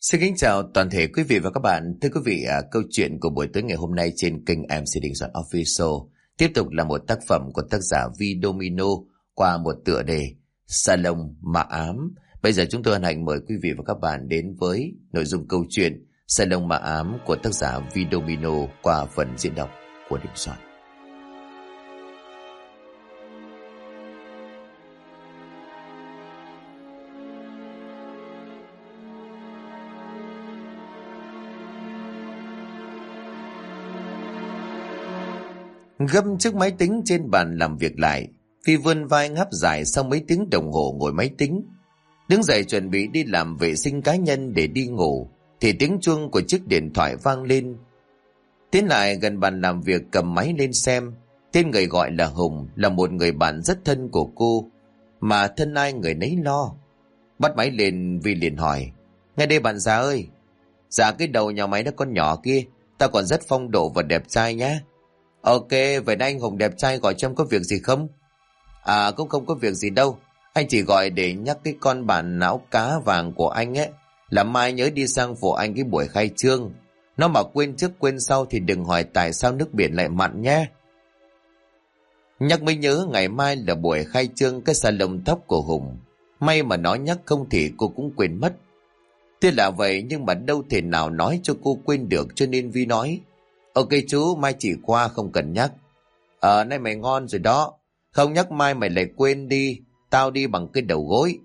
Xin kính chào toàn thể quý vị và các bạn. Thưa quý vị, câu chuyện của buổi tối ngày hôm nay trên kênh MC Đình Soạn Official tiếp tục là một tác phẩm của tác giả Vi Domino qua một tựa đề Salon Ma Ám. Bây giờ chúng tôi hân hạnh mời quý vị và các bạn đến với nội dung câu chuyện Salon Ma Ám của tác giả Vi Domino qua phần diễn đọc của Đình Soạn. Găm chiếc máy tính trên bàn làm việc lại, Phi vươn vai ngáp dài sau mấy tiếng đồng hồ ngồi máy tính. Đứng dậy chuẩn bị đi làm vệ sinh cá nhân để đi ngủ, thì tiếng chuông của chiếc điện thoại vang lên. Tiến lại gần bàn làm việc cầm máy lên xem. Tên người gọi là Hùng, là một người bạn rất thân của cô, mà thân ai người nấy lo. Bắt máy lên, Vi liền hỏi: "Nghe đây bạn già ơi." "Dạ, cái đầu nhà máy đó con nhỏ kia, tao còn rất phong độ và đẹp trai nhá." "Ok, vậy anh Hùng đẹp trai gọi cho em có việc gì không?" "À, cũng không có việc gì đâu. Anh chỉ gọi để nhắc cái con bạn não cá vàng của anh ấy, là mai nhớ đi sang phụ anh cái buổi khai trương. Nó mà quên trước quên sau thì đừng hỏi tại sao nước biển lại mặn nhé." Nhắc mới nhớ ngày mai là buổi khai trương cái salon tóc của Hùng. May mà nó nhắc, không thì cô cũng quên mất. Tuy là vậy nhưng mà đâu thể nào nói cho cô quên được, cho nên Vi nói: "Ok chú, mai chỉ qua không cần nhắc." Nay mày ngon rồi đó. Không nhắc mai mày lại quên đi. Tao đi bằng cái đầu gối."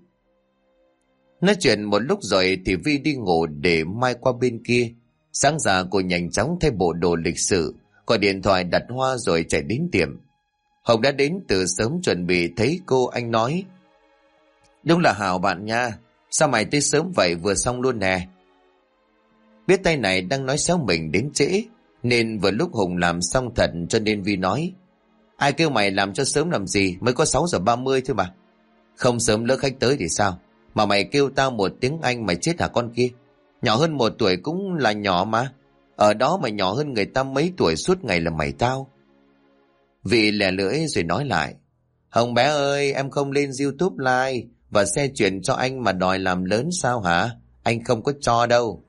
Nói chuyện một lúc rồi thì Vi đi ngủ để mai qua bên kia. Sáng ra cô nhanh chóng thay bộ đồ lịch sự, gọi điện thoại đặt hoa rồi chạy đến tiệm. Hồng đã đến từ sớm chuẩn bị thấy cô, anh nói: "Đúng là Hảo bạn nha. Sao mày tới sớm vậy, vừa xong luôn nè." Biết tay này đang nói xấu mình đến trễ, nên vừa lúc Hùng làm xong thật, cho nên Vi nói: "Ai kêu mày làm cho sớm làm gì, mới có 6:30 thôi mà." "Không sớm lỡ khách tới thì sao? Mà mày kêu tao một tiếng Anh mày chết hả con kia? Nhỏ hơn 1 tuổi cũng là nhỏ mà. Ở đó mày nhỏ hơn người ta mấy tuổi, suốt ngày là mày tao." Vị lẻ lưỡi rồi nói lại: "Hồng bé ơi, em không lên YouTube live và xe chuyển cho anh mà đòi làm lớn sao hả? Anh không có cho đâu."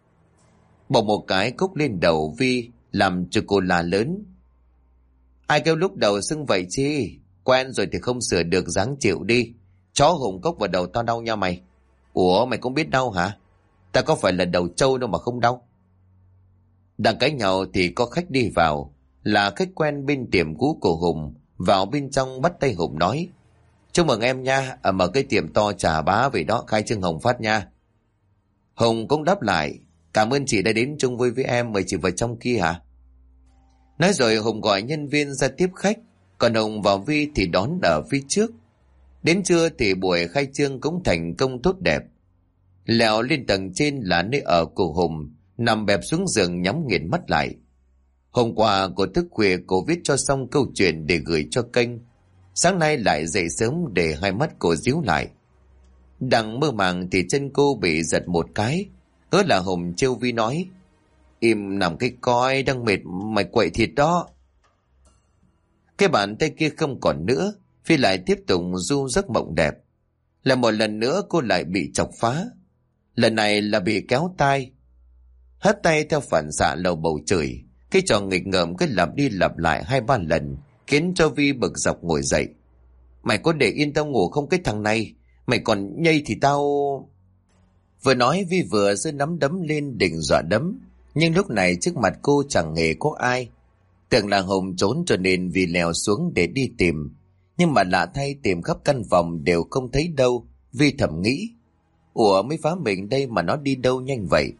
Bỏ một cái cúc lên đầu Vi, làm cho cô la lớn: "Ai kêu lúc đầu xưng vậy chi? Quen rồi thì không sửa được, dáng chịu đi. Chó Hùng cốc vào đầu tao đau nha mày." "Ủa, mày cũng biết đau hả? Ta có phải là đầu trâu đâu mà không đau." Đang cãi nhau thì có khách đi vào, là khách quen bên tiệm cũ của Hùng. Vào bên trong bắt tay Hùng nói: "Chúc mừng em nha, mở cái tiệm to chà bá vậy đó, khai trương Hồng phát nha." Hùng cũng đáp lại: "Cảm ơn chị đã đến chung vui với em, mời chị vào trong kia hả?" Nói rồi Hùng gọi nhân viên ra tiếp khách, còn Hùng vào Vi thì đón ở phía trước. Đến trưa thì buổi khai trương cũng thành công tốt đẹp. Leo lên tầng trên là nơi ở của Hùng, nằm bẹp xuống giường nhắm nghiền mắt lại. Hôm qua cô thức khuya, cô viết cho xong câu chuyện để gửi cho kênh. Sáng nay lại dậy sớm để hai mắt cô díu lại. Đang mơ màng thì chân cô bị giật một cái. Hứa là Hùng trêu Vi nói: "Im nằm cái coi, đang mệt mày quậy thịt đó." Cái bàn tay kia không còn nữa, Phi lại tiếp tục du giấc mộng đẹp. Lại một lần nữa cô lại bị chọc phá. Lần này là bị kéo tai. Hất tay theo phản xạ lầu bầu chửi. Cái trò nghịch ngợm cứ lặp đi lặp lại 2-3 lần, khiến cho Vi bực dọc ngồi dậy. "Mày có để yên tao ngủ không cái thằng này? Mày còn nhây thì tao..." Vừa nói Vi vừa giơ nắm đấm lên định dọa đấm. Nhưng lúc này trước mặt cô chẳng hề có ai. Tưởng là Hùng trốn cho nên Vi leo xuống để đi tìm. Nhưng mà lạ thay, tìm khắp căn phòng đều không thấy đâu. Vi thầm nghĩ: "Ủa, mới phá mình đây mà nó đi đâu nhanh vậy?"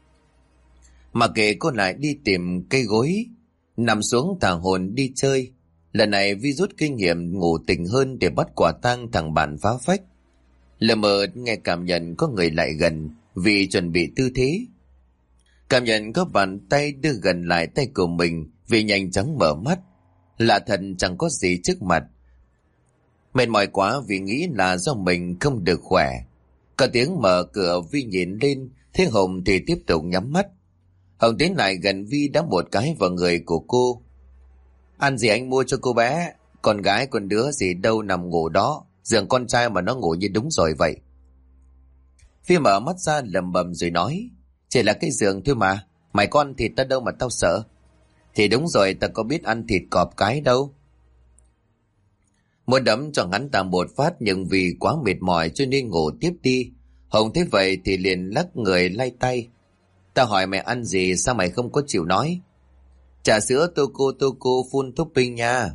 Mà kệ cô lại đi tìm cây gối, nằm xuống thả hồn đi chơi. Lần này Vi rút kinh nghiệm ngủ tỉnh hơn để bắt quả tang thằng bạn phá phách. Lờ mờ nghe cảm nhận có người lại gần, vì chuẩn bị tư thế. Cảm nhận có bàn tay đưa gần lại tay của mình, vì nhanh chóng mở mắt. Lạ thật, chẳng có gì trước mặt. Mệt mỏi quá vì nghĩ là do mình không được khỏe. Có tiếng mở cửa, Vi nhìn lên, thấy Hùng thì tiếp tục nhắm mắt. Hồng tiến lại gần Vi đá một cái vào người của cô. "Ăn gì anh mua cho cô bé? Con gái con đứa gì đâu nằm ngủ đó. Giường con trai mà nó ngủ như đúng rồi vậy." Vi mở mắt ra lẩm bẩm rồi nói, chỉ là cái giường thôi mà, mày có ăn thịt ta đâu mà tao sợ. Thì đúng rồi, ta có biết ăn thịt cọp cái đâu. Muốn đấm cho hắn ta một phát, nhưng vì quá mệt mỏi cho nên ngủ tiếp đi. Hồng thấy vậy thì liền lắc người lay tay. Tao hỏi mày ăn gì, sao mày không có chịu nói? Trà sữa tô cô phun topping nha.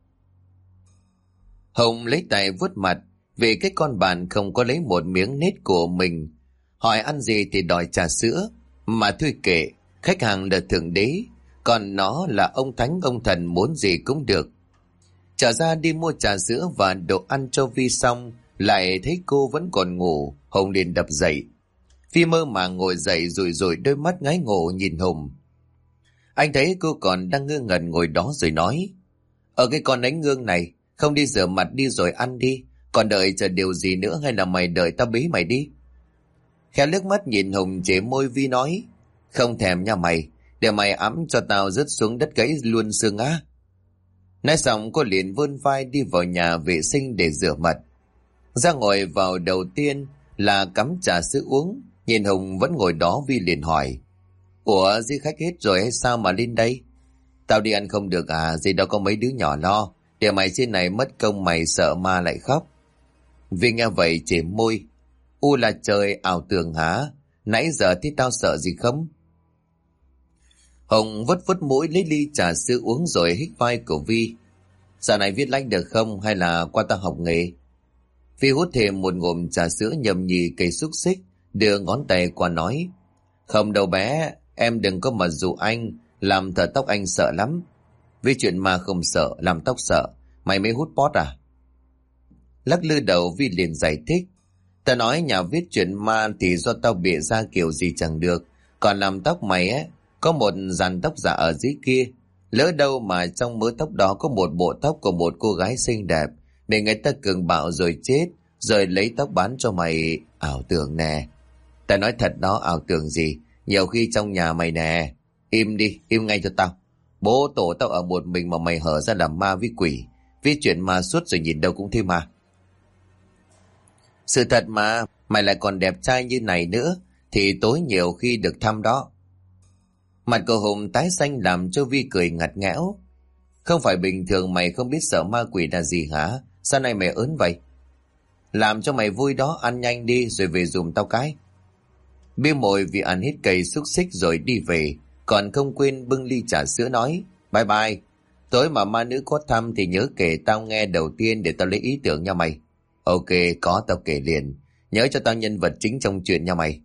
Hồng lấy tay vuốt mặt, vì cái con bàn không có lấy một miếng nết của mình. Hỏi ăn gì thì đòi trà sữa. Mà thôi kệ, khách hàng là thượng đế, còn nó là ông thánh ông thần, muốn gì cũng được. Trở ra đi mua trà sữa và đồ ăn cho Vi xong, lại thấy cô vẫn còn ngủ. Hồng liền đập dậy. Vi mơ màng ngồi dậy rồi đôi mắt ngái ngộ nhìn Hồng. Anh thấy cô còn đang ngơ ngẩn ngồi đó rồi nói, ở cái con đánh gương này, không đi rửa mặt đi rồi ăn đi, còn đợi chờ điều gì nữa, hay là mày đợi tao bế mày đi? Khéo liếc mắt nhìn Hồng chế môi Vi nói, không thèm nha mày, để mày ẵm cho tao rớt xuống đất gãy luôn xương á. Nói xong cô liền vươn vai đi vào nhà vệ sinh để rửa mặt. Ra ngồi vào đầu tiên là cắm trà sữa uống, nhìn Hồng vẫn ngồi đó, Vi liền hỏi, ủa di khách hết rồi hay sao mà lên đây? Tao đi ăn không được à, gì đâu có mấy đứa nhỏ lo, để mày trên này mất công mày sợ ma lại khóc. Vi nghe vậy chề môi, u là trời, ảo tưởng hả? Nãy giờ thì tao sợ gì không? Hồng vất vất mũi lấy ly trà sữa uống rồi hít vai của Vi. Giờ này viết lách được không, hay là qua tao học nghề? Vi hút thêm một ngụm trà sữa nhầm nhì cây xúc xích, đưa ngón tay qua nói, không đâu bé, em đừng có mà dụ anh, làm thợ tóc anh sợ lắm. Vì chuyện ma không sợ, làm tóc sợ, mày mới hút pot à? Lắc lư đầu Vi liền giải thích, ta nói nhà viết chuyện ma thì do tao bịa ra kiểu gì chẳng được, còn làm tóc mày á, có một dàn tóc giả ở dưới kia, lỡ đâu mà trong mớ tóc đó có một bộ tóc của một cô gái xinh đẹp, để người ta cường bạo rồi chết, rồi lấy tóc bán cho mày. Ảo tưởng nè. Ta nói thật đó, ảo tưởng gì, nhiều khi trong nhà mày nè. Im đi, im ngay cho tao. Bố tổ tao ở một mình mà mày hở ra làm ma với quỷ, viết chuyện ma suốt rồi nhìn đâu cũng thấy ma. Sự thật mà, mày lại còn đẹp trai như này nữa, thì tối nhiều khi được thăm đó. Mặt của Hùng tái xanh làm cho Vi cười ngặt nghẽo. Không phải bình thường mày không biết sợ ma quỷ là gì hả? Sao nay mày ớn vậy? Làm cho mày vui đó, ăn nhanh đi rồi về giùm tao cái. Bia mồi vì ăn hết cây xúc xích rồi đi về, còn không quên bưng ly trà sữa nói, bye bye. Tối mà ma nữ có thăm thì nhớ kể tao nghe đầu tiên để tao lấy ý tưởng nha mày. Ok, có tao kể liền. Nhớ cho tao nhân vật chính trong chuyện nha mày.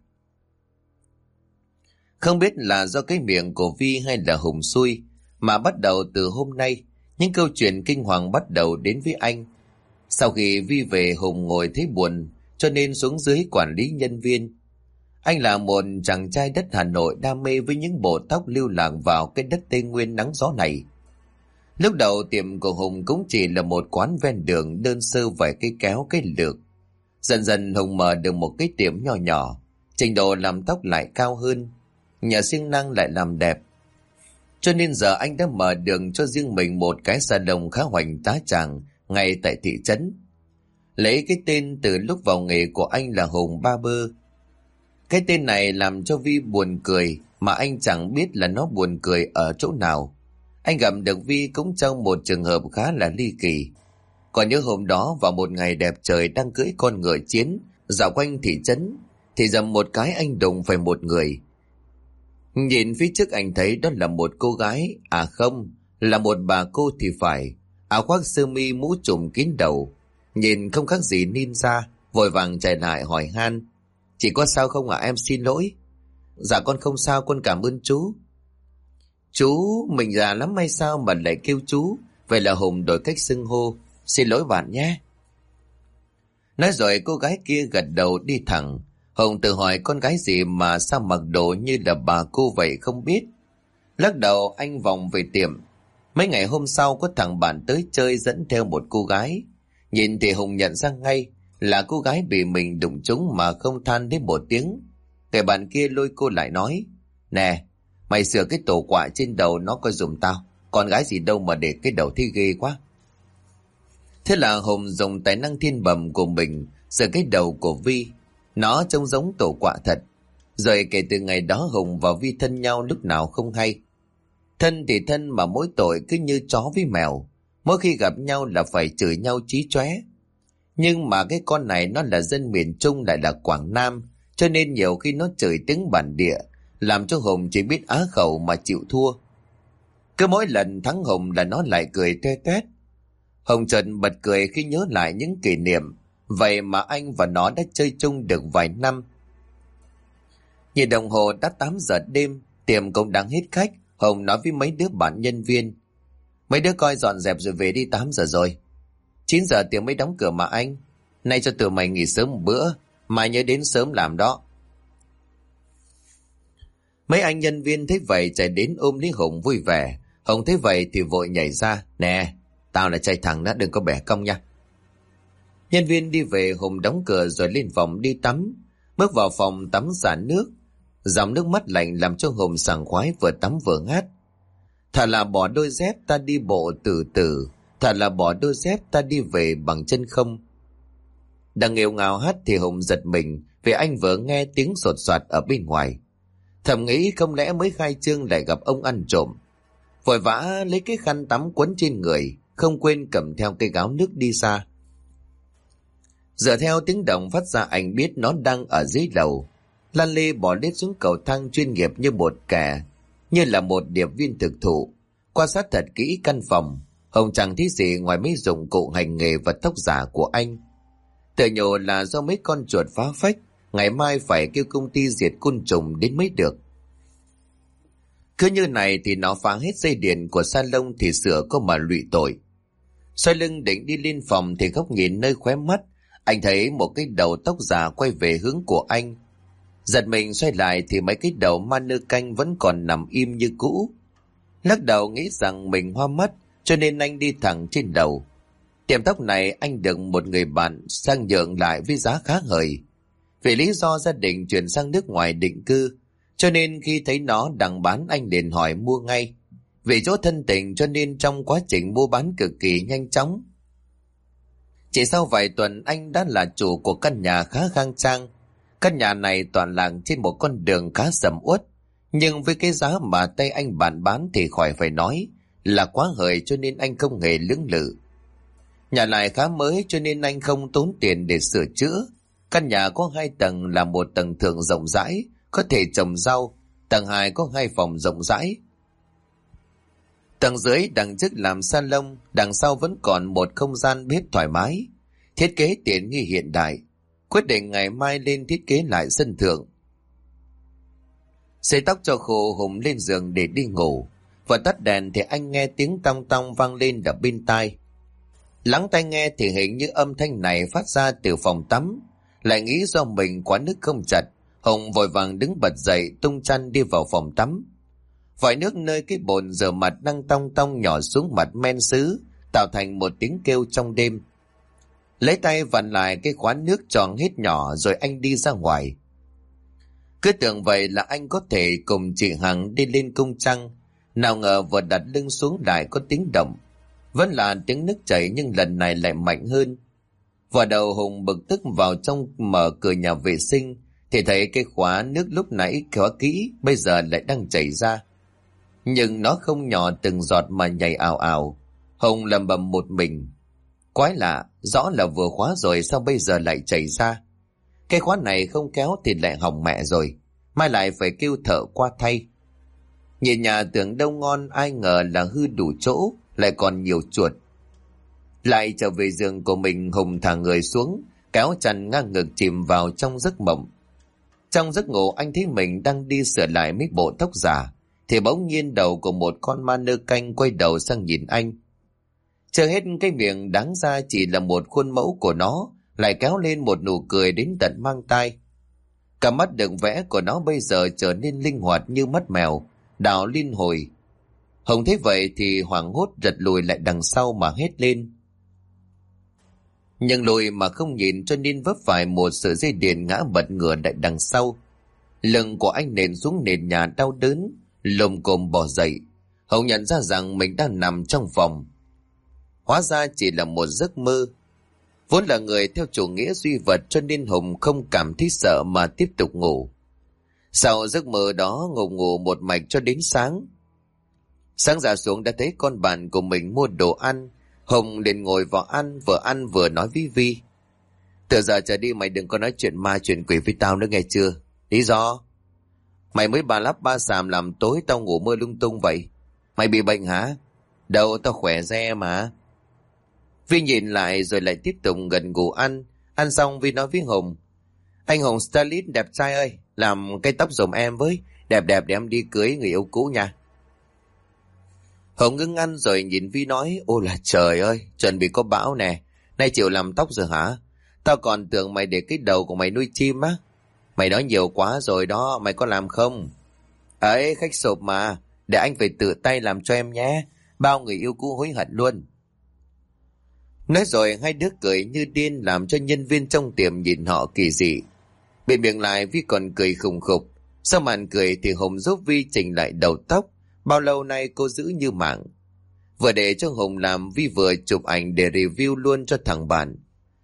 Không biết là do cái miệng của Vi hay là Hùng xui, mà bắt đầu từ hôm nay, những câu chuyện kinh hoàng bắt đầu đến với anh. Sau khi Vi về, Hùng ngồi thấy buồn, cho nên xuống dưới quản lý nhân viên. Anh là một chàng trai đất Hà Nội đam mê với những bộ tóc lưu lạc vào cái đất Tây Nguyên nắng gió này. Lúc đầu tiệm của Hùng cũng chỉ là một quán ven đường đơn sơ vài cây kéo cây lược. Dần dần Hùng mở được một cái tiệm nhỏ nhỏ, trình độ làm tóc lại cao hơn, nhờ siêng năng lại làm đẹp. Cho nên giờ anh đã mở đường cho riêng mình một cái salon khá hoành tá tràng ngay tại thị trấn. Lấy cái tên từ lúc vào nghề của anh là Hùng Barber. Cái tên này làm cho Vi buồn cười, mà anh chẳng biết là nó buồn cười ở chỗ nào. Anh gặp được Vi cũng trong một trường hợp khá là ly kỳ. Còn nhớ hôm đó vào một ngày đẹp trời đang cưỡi con ngựa chiến dạo quanh thị trấn, thì dầm một cái anh đụng phải một người. Nhìn phía trước anh thấy đó là một cô gái, à không, là một bà cô thì phải, áo khoác sơ mi mũ trùm kín đầu, nhìn không khác gì ninja, vội vàng chạy lại hỏi han, chị có sao không ạ, em xin lỗi. Dạ con không sao, con cảm ơn chú. Chú, mình già lắm hay sao mà lại kêu chú? Vậy là Hùng đổi cách xưng hô, xin lỗi bạn nhé. Nói rồi cô gái kia gật đầu đi thẳng. Hùng tự hỏi con gái gì mà sao mặc đồ như là bà cô vậy không biết. Lắc đầu anh vòng về tiệm. Mấy ngày hôm sau có thằng bạn tới chơi dẫn theo một cô gái. Nhìn thì Hùng nhận ra ngay là cô gái bị mình đụng trúng mà không than đến một tiếng. Cái bạn kia lôi cô lại nói, nè, mày sửa cái tổ quạ trên đầu nó coi giùm tao. Con gái gì đâu mà để cái đầu thi ghê quá. Thế là Hùng dùng tài năng thiên bẩm của mình sửa cái đầu của Vi. Nó trông giống tổ quạ thật. Rồi kể từ ngày đó Hùng và Vi thân nhau lúc nào không hay. Thân thì thân mà mỗi tội cứ như chó với mèo. Mỗi khi gặp nhau là phải chửi nhau chí chóe. Nhưng mà cái con này nó là dân miền Trung lại là Quảng Nam, cho nên nhiều khi nó chửi tiếng bản địa, làm cho Hùng chỉ biết á khẩu mà chịu thua. Cứ mỗi lần thắng Hùng là nó lại cười toe toét. Hùng chợt bật cười khi nhớ lại những kỷ niệm. Vậy mà anh và nó đã chơi chung được vài năm. Nhìn đồng hồ đã 8 giờ đêm, tiệm cũng đang hết khách. Hùng nói với mấy đứa bạn nhân viên: mấy đứa coi dọn dẹp rồi về đi, 8 giờ rồi. 9 giờ tiệm mới đóng cửa mà anh. Nay cho tụi mày nghỉ sớm một bữa, mai nhớ đến sớm làm đó. Mấy anh nhân viên thấy vậy chạy đến ôm lấy Hùng vui vẻ. Hùng thấy vậy thì vội nhảy ra: nè, tao là trai thẳng đó, đừng có bẻ cong nha. Nhân viên đi về, Hùng đóng cửa rồi lên phòng đi tắm. Bước vào phòng tắm xả nước, dòng nước mắt lạnh làm cho Hùng sảng khoái, vừa tắm vừa ngát: thà là bỏ đôi dép ta đi bộ từ từ, thà là bỏ đôi dép ta đi về bằng chân không. Đang nghêu ngào hát thì Hùng giật mình vì anh vừa nghe tiếng sột soạt ở bên ngoài. Thầm nghĩ không lẽ mới khai trương lại gặp ông ăn trộm. Vội vã lấy cái khăn tắm quấn trên người, không quên cầm theo cây gáo nước đi xa. Dựa theo tiếng động phát ra, anh biết nó đang ở dưới lầu. Lan lê bỏ lết xuống cầu thang chuyên nghiệp như một kẻ, như là một điệp viên thực thụ. Quan sát thật kỹ căn phòng, Hồng chẳng thấy gì ngoài mấy dụng cụ hành nghề và tóc giả của anh. Tự nhủ là do mấy con chuột phá phách, ngày mai phải kêu công ty diệt côn trùng đến mới được. Cứ như này thì nó phá hết dây điện của salon thì sửa có mà lụy tội. Xoay lưng định đi lên phòng thì góc nhìn nơi khóe mắt, anh thấy một cái đầu tóc giả quay về hướng của anh. Giật mình xoay lại thì mấy cái đầu ma nơ canh vẫn còn nằm im như cũ. Lắc đầu nghĩ rằng mình hoa mắt, cho nên anh đi thẳng trên đầu. Tiệm tóc này anh được một người bạn sang nhượng lại với giá khá hời. Vì lý do gia đình chuyển sang nước ngoài định cư, cho nên khi thấy nó đang bán anh liền hỏi mua ngay. Vì chỗ thân tình cho nên trong quá trình mua bán cực kỳ nhanh chóng. Chỉ sau vài tuần anh đã là chủ của căn nhà khá khang trang. Căn nhà này toàn làng trên một con đường khá sầm uất, nhưng với cái giá mà tay anh bạn bán thì khỏi phải nói, là quá hời, cho nên anh không hề lưỡng lự. Nhà lại khá mới cho nên anh không tốn tiền để sửa chữa. Căn nhà có 2 tầng, là một tầng thượng rộng rãi, có thể trồng rau. Tầng 2 có 2 phòng rộng rãi. Tầng dưới đằng trước làm salon, đằng sau vẫn còn một không gian bếp thoải mái. Thiết kế tiện nghi hiện đại. Quyết định ngày mai lên thiết kế lại sân thượng. Sấy tóc cho khô, Hùng lên giường để đi ngủ. Vừa tắt đèn thì anh nghe tiếng tong tong vang lên ở bên tai. Lắng tai nghe thì hình như âm thanh này phát ra từ phòng tắm. Lại nghĩ do mình quá nước không chặt, Hùng vội vàng đứng bật dậy tung chăn đi vào phòng tắm. Vòi nước nơi cái bồn rửa mặt đang tong tong nhỏ xuống mặt men sứ, tạo thành một tiếng kêu trong đêm. Lấy tay vặn lại cái khóa nước tròn hết nhỏ rồi anh đi ra ngoài. Cứ tưởng vậy là anh có thể cùng chị Hằng đi lên cung trăng. Nào ngờ vừa đặt lưng xuống lại có tiếng động. Vẫn là tiếng nước chảy nhưng lần này lại mạnh hơn. Vào đầu Hùng bực tức vào trong mở cửa nhà vệ sinh thì thấy cái khóa nước lúc nãy khóa kỹ bây giờ lại đang chảy ra. Nhưng nó không nhỏ từng giọt mà nhảy ào ào. Hùng lầm bầm một mình. Quái lạ, rõ là vừa khóa rồi sao bây giờ lại chảy ra. Cái khóa này không kéo thì lại hỏng mẹ rồi. Mai lại phải kêu thợ qua thay. Nhìn nhà tưởng đâu ngon, ai ngờ là hư đủ chỗ, lại còn nhiều chuột. Lại trở về giường của mình, Hùng thả người xuống, kéo chăn ngang ngực chìm vào trong giấc mộng. Trong giấc ngủ anh thấy mình đang đi sửa lại mấy bộ tóc giả, thì bỗng nhiên đầu của một con ma nơ canh quay đầu sang nhìn anh. Chưa hết cái miệng đáng ra chỉ là một khuôn mẫu của nó, lại kéo lên một nụ cười đến tận mang tai. Cả mắt được vẽ của nó bây giờ trở nên linh hoạt như mắt mèo, đảo liên hồi. Hồng thấy vậy thì hoảng hốt giật lùi lại đằng sau mà hét lên. Nhưng lùi mà không nhìn cho nên vấp phải một sợi dây điện ngã bật ngửa lại đằng sau. Lưng của anh nện xuống nền nhà đau đớn, lồm cồm bò dậy. Hồng nhận ra rằng mình đang nằm trong phòng. Hóa ra chỉ là một giấc mơ. Vốn là người theo chủ nghĩa duy vật cho nên Hùng không cảm thấy sợ mà tiếp tục ngủ. Sau giấc mơ đó ngủ một mạch cho đến sáng. Sáng ra xuống đã thấy con bạn của mình mua đồ ăn. Hùng liền ngồi vào ăn vừa nói với Vi. Từ giờ trở đi mày đừng có nói chuyện ma chuyện quỷ với tao nữa nghe chưa? Lý do? Mày mới ba lắp ba xàm làm tối tao ngủ mơ lung tung vậy. Mày bị bệnh hả? Đâu tao khỏe re mà. Vi nhìn lại rồi lại tiếp tục gần gù ăn. Ăn xong Vi nói với Hùng. Anh Hùng stylist đẹp trai ơi, làm cái tóc giùm em với. Đẹp đẹp để em đi cưới người yêu cũ nha. Hùng ngưng ăn rồi nhìn Vi nói. Ôi là trời ơi, chuẩn bị có bão nè. Nay chịu làm tóc rồi hả? Tao còn tưởng mày để cái đầu của mày nuôi chim á. Mày nói nhiều quá rồi đó, mày có làm không? Ấy, khách sộp mà. Để anh phải tự tay làm cho em nhé. Bao người yêu cũ hối hận luôn. Nói rồi hai đứa cười như điên làm cho nhân viên trong tiệm nhìn họ kỳ dị. Bị miệng lại Vi còn cười khùng khục. Sau màn cười thì Hùng giúp Vi chỉnh lại đầu tóc. Bao lâu nay cô giữ như mạng. Vừa để cho Hùng làm Vi vừa chụp ảnh để review luôn cho thằng bạn.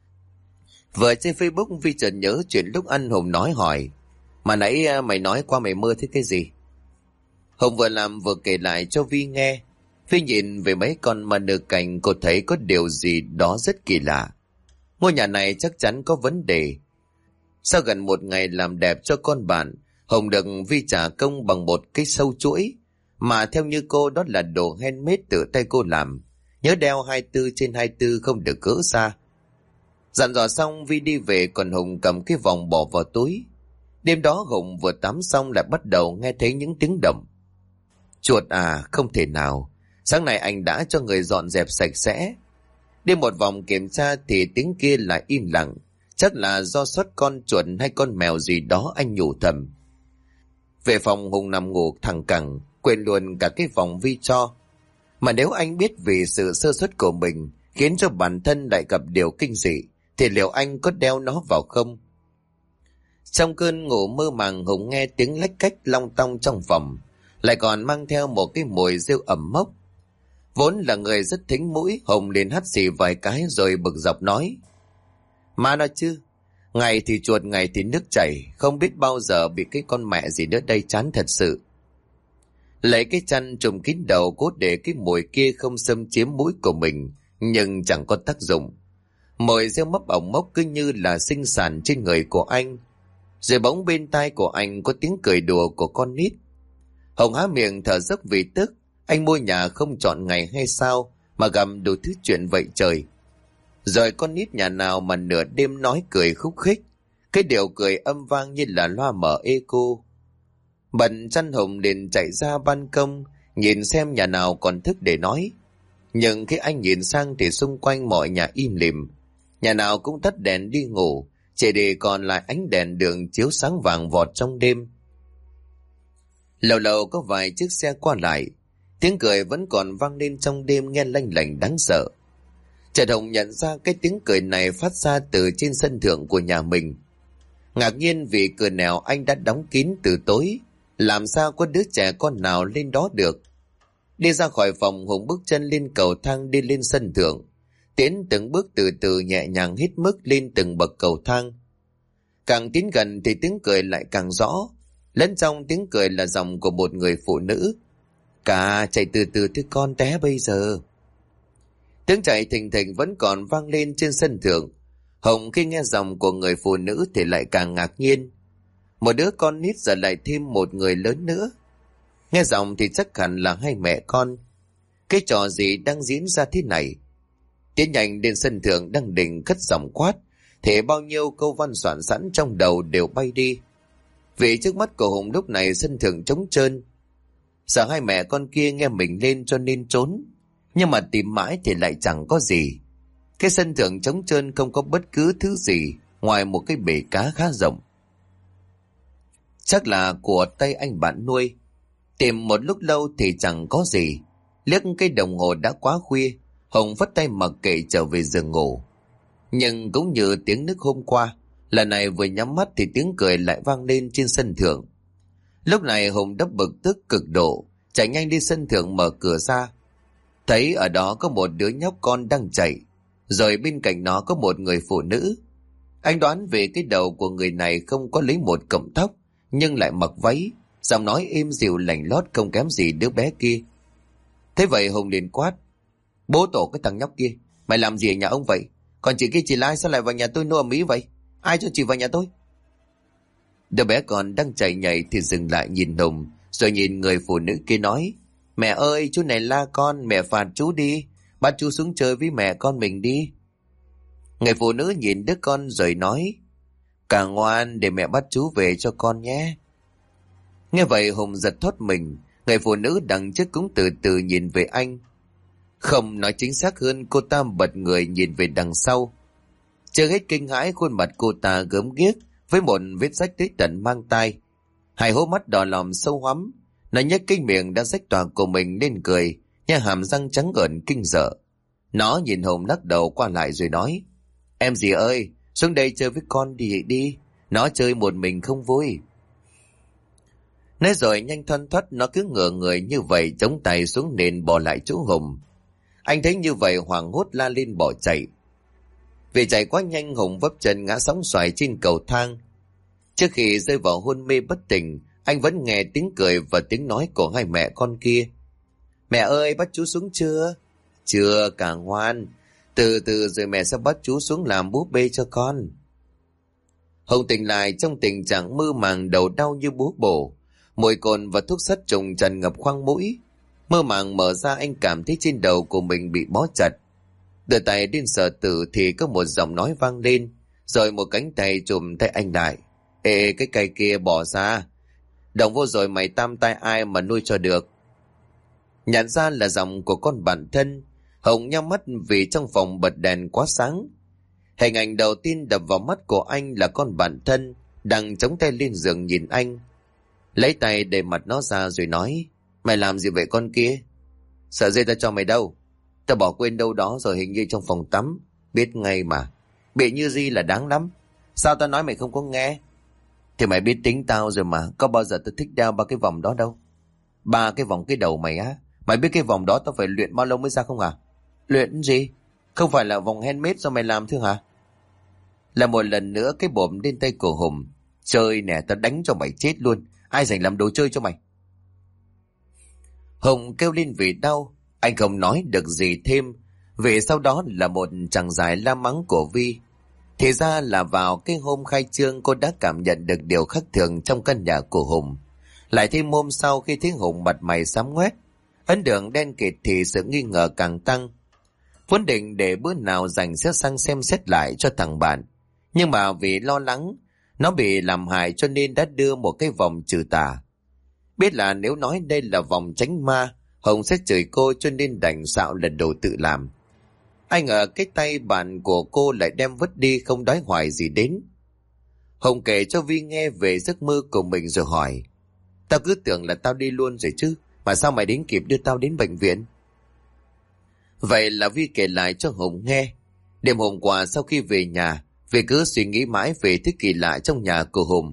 Vừa trên Facebook Vi chợt nhớ chuyện lúc ăn Hùng nói hỏi. Mà nãy mày nói qua mày mơ thấy cái gì? Hùng vừa làm vừa kể lại cho Vi nghe. Vi nhìn về mấy con mà nửa cành cô thấy có điều gì đó rất kỳ lạ. Ngôi nhà này chắc chắn có vấn đề. Sau gần một ngày làm đẹp cho con bạn, Hùng được Vi trả công bằng một cái sâu chuỗi. Mà theo như cô đó là đồ handmade tự tay cô làm. Nhớ đeo 24/24 không được gỡ xa. Dặn dò xong Vi đi về còn Hùng cầm cái vòng bỏ vào túi. Đêm đó Hùng vừa tắm xong lại bắt đầu nghe thấy những tiếng động. Chuột à, không thể nào. Sáng nay anh đã cho người dọn dẹp sạch sẽ. Đi một vòng kiểm tra thì tiếng kia lại im lặng. Chắc là do sót con chuột hay con mèo gì đó anh nhủ thầm. Về phòng Hùng nằm ngủ thẳng cẳng, quên luôn cả cái vòng Vi cho. Mà nếu anh biết vì sự sơ suất của mình khiến cho bản thân lại gặp điều kinh dị, thì liệu anh có đeo nó vào không? Trong cơn ngủ mơ màng Hùng nghe tiếng lách cách long tong trong phòng, lại còn mang theo một cái mùi rêu ẩm mốc. Vốn là người rất thính mũi, Hùng liền hắt xì vài cái rồi bực dọc nói. Mà nói chứ, ngày thì chuột ngày thì nước chảy, không biết bao giờ bị cái con mẹ gì nữa đây chán thật sự. Lấy cái chăn trùm kín đầu cốt để cái mùi kia không xâm chiếm mũi của mình, nhưng chẳng có tác dụng. Mùi rêu mấp ổng mốc cứ như là sinh sản trên người của anh. Rồi bỗng bên tai của anh có tiếng cười đùa của con nít. Hồng há miệng thở dốc vì tức. Anh mua nhà không chọn ngày hay sao mà gặp đủ thứ chuyện vậy trời. Rồi con nít nhà nào mà nửa đêm nói cười khúc khích. Cái điệu cười âm vang như là loa mở echo. Bận chăn Hồng liền chạy ra ban công nhìn xem nhà nào còn thức để nói. Nhưng khi anh nhìn sang thì xung quanh mọi nhà im lìm. Nhà nào cũng tắt đèn đi ngủ, chỉ để còn lại ánh đèn đường chiếu sáng vàng vọt trong đêm. Lâu lâu có vài chiếc xe qua lại, tiếng cười vẫn còn vang lên trong đêm nghe lanh lảnh đáng sợ. Trần Hồng nhận ra cái tiếng cười này phát ra từ trên sân thượng của nhà mình. Ngạc nhiên vì cửa nẻo anh đã đóng kín từ tối, làm sao có đứa trẻ con nào lên đó được. Đi ra khỏi phòng Hùng bước chân lên cầu thang đi lên sân thượng, tiến từng bước từ từ nhẹ nhàng hít mức lên từng bậc cầu thang. Càng tiến gần thì tiếng cười lại càng rõ, lẫn trong tiếng cười là giọng của một người phụ nữ. Cả chạy từ từ thứ con té bây giờ. Tiếng chạy thình thình vẫn còn vang lên trên sân thượng. Hồng khi nghe giọng của người phụ nữ thì lại càng ngạc nhiên. Một đứa con nít giờ lại thêm một người lớn nữa. Nghe giọng thì chắc hẳn là hai mẹ con. Cái trò gì đang diễn ra thế này? Tiến nhanh đến sân thượng đang định cất giọng quát, thế bao nhiêu câu văn soạn sẵn trong đầu đều bay đi. Vì trước mắt của Hùng lúc này sân thượng trống trơn. Sợ hai mẹ con kia nghe mình lên cho nên trốn, nhưng mà tìm mãi thì lại chẳng có gì. Cái sân thượng trống trơn không có bất cứ thứ gì ngoài một cái bể cá khá rộng. Chắc là của tay anh bạn nuôi. Tìm một lúc lâu thì chẳng có gì. Liếc cái đồng hồ đã quá khuya, Hồng vất tay mặc kệ trở về giường ngủ. Nhưng cũng như tiếng nước hôm qua, lần này vừa nhắm mắt thì tiếng cười lại vang lên trên sân thượng. Lúc này Hồng đắp bực tức cực độ, chạy nhanh đi sân thượng mở cửa ra. Thấy ở đó có một đứa nhóc con đang chạy. rồi bên cạnh nó có một người phụ nữ. Anh đoán về cái đầu của người này không có lấy một cọng tóc, nhưng lại mặc váy, giọng nói êm dịu lành lót không kém gì đứa bé kia. Thế vậy Hùng liền quát: bố tổ cái thằng nhóc kia, mày làm gì ở nhà ông vậy? Còn chị kia chị là ai, sao lại vào nhà tôi nô ầm ĩ vậy? Ai cho chị vào nhà tôi? Đứa bé còn đang chạy nhảy thì dừng lại nhìn Hùng, rồi nhìn người phụ nữ kia nói: mẹ ơi, chú này la con, mẹ phạt chú đi, bắt chú xuống chơi với mẹ con mình đi. Người phụ nữ nhìn đứa con rồi nói: cả ngoan, để mẹ bắt chú về cho con nhé. Nghe vậy Hùng giật thót mình. Người phụ nữ đằng trước cũng từ từ nhìn về anh. Không, nói chính xác hơn, cô ta bật người nhìn về đằng sau. Chưa hết kinh hãi, khuôn mặt cô ta gớm ghiếc với một vết rách tới tận mang tai. Hai hốc mắt đỏ lòm sâu hoắm. Nó nhếch cái miệng đã rách toạc của mình lên cười, nhưng hàm răng trắng ngợn kinh sợ. Nó nhìn Hùng lắc đầu qua lại rồi nói: em dì ơi, xuống đây chơi với con đi. Nó chơi một mình không vui. Nói rồi nhanh thoăn thoắt nó cứ ngửa người như vậy, chống tay xuống nền bỏ lại chỗ Hùng. Anh thấy như vậy hoảng hốt la lên bỏ chạy. Vì chạy quá nhanh, Hùng vấp chân ngã sóng xoài trên cầu thang. Trước khi rơi vào hôn mê bất tỉnh, anh vẫn nghe tiếng cười và tiếng nói của hai mẹ con kia: mẹ ơi, bắt chú xuống chưa? Chưa, cả ngoan, từ từ rồi mẹ sẽ bắt chú xuống làm búp bê cho con. Hùng tỉnh lại trong tình trạng mơ màng, đầu đau như búa bổ, mùi cồn và thuốc sắt trùng tràn ngập khoang mũi. Mơ màng mở ra, anh cảm thấy trên đầu của mình bị bó chặt. Đưa tay đến sờ tử thì có một giọng nói vang lên, rồi một cánh tay chùm tay anh lại: ê, cái cây kia bỏ ra, động vô rồi mày tam tai ai mà nuôi cho được. Nhận ra là giọng của con bạn thân, Hùng nhắm mắt vì trong phòng bật đèn quá sáng. Hình ảnh đầu tiên đập vào mắt của anh là con bạn thân đang chống tay lên giường nhìn anh, lấy tay để mặt nó ra rồi nói: mày làm gì vậy con kia? Sợi dây ta cho mày đâu? Ta bỏ quên đâu đó rồi, hình như trong phòng tắm. Biết ngay mà, bị như gì là đáng lắm. Sao tao nói mày không có nghe? Thì mày biết tính tao rồi mà, có bao giờ tao thích đeo ba cái vòng đó đâu. Ba cái vòng cái đầu mày á, mày biết cái vòng đó tao phải luyện bao lâu mới ra không hả? Luyện gì? Không phải là vòng handmade do mày làm thôi hả? Là một lần nữa cái bồm lên tay của Hùng. Chơi nè, tao đánh cho mày chết luôn. Ai dành làm đồ chơi cho mày? Hùng kêu lên vì đau. Anh không nói được gì thêm, vì sau đó là một chàng dài la mắng của Vi. Thì ra là vào cái hôm khai trương, cô đã cảm nhận được điều khác thường trong căn nhà của Hùng. Lại thêm hôm sau khi thấy Hùng mặt mày xám ngoét, ấn đường đen kịt, thì sự nghi ngờ càng tăng. Vốn định để bữa nào rảnh sẽ sang xem xét lại cho thằng bạn, nhưng mà vì lo lắng nó bị làm hại cho nên đã đưa một cái vòng trừ tà. Biết là nếu nói đây là vòng tránh ma, Hùng sẽ chửi cô, cho nên đành xạo là đồ tự làm. Ai ngờ cái tay bạn của cô lại đem vứt đi, không đói hoài gì đến. Hùng kể cho Vi nghe về giấc mơ của mình rồi hỏi: tao cứ tưởng là tao đi luôn rồi chứ, mà sao mày đến kịp đưa tao đến bệnh viện? Vậy là Vi kể lại cho Hùng nghe. Đêm hôm qua sau khi về nhà, Vi cứ suy nghĩ mãi về thứ kỳ lạ trong nhà của Hùng.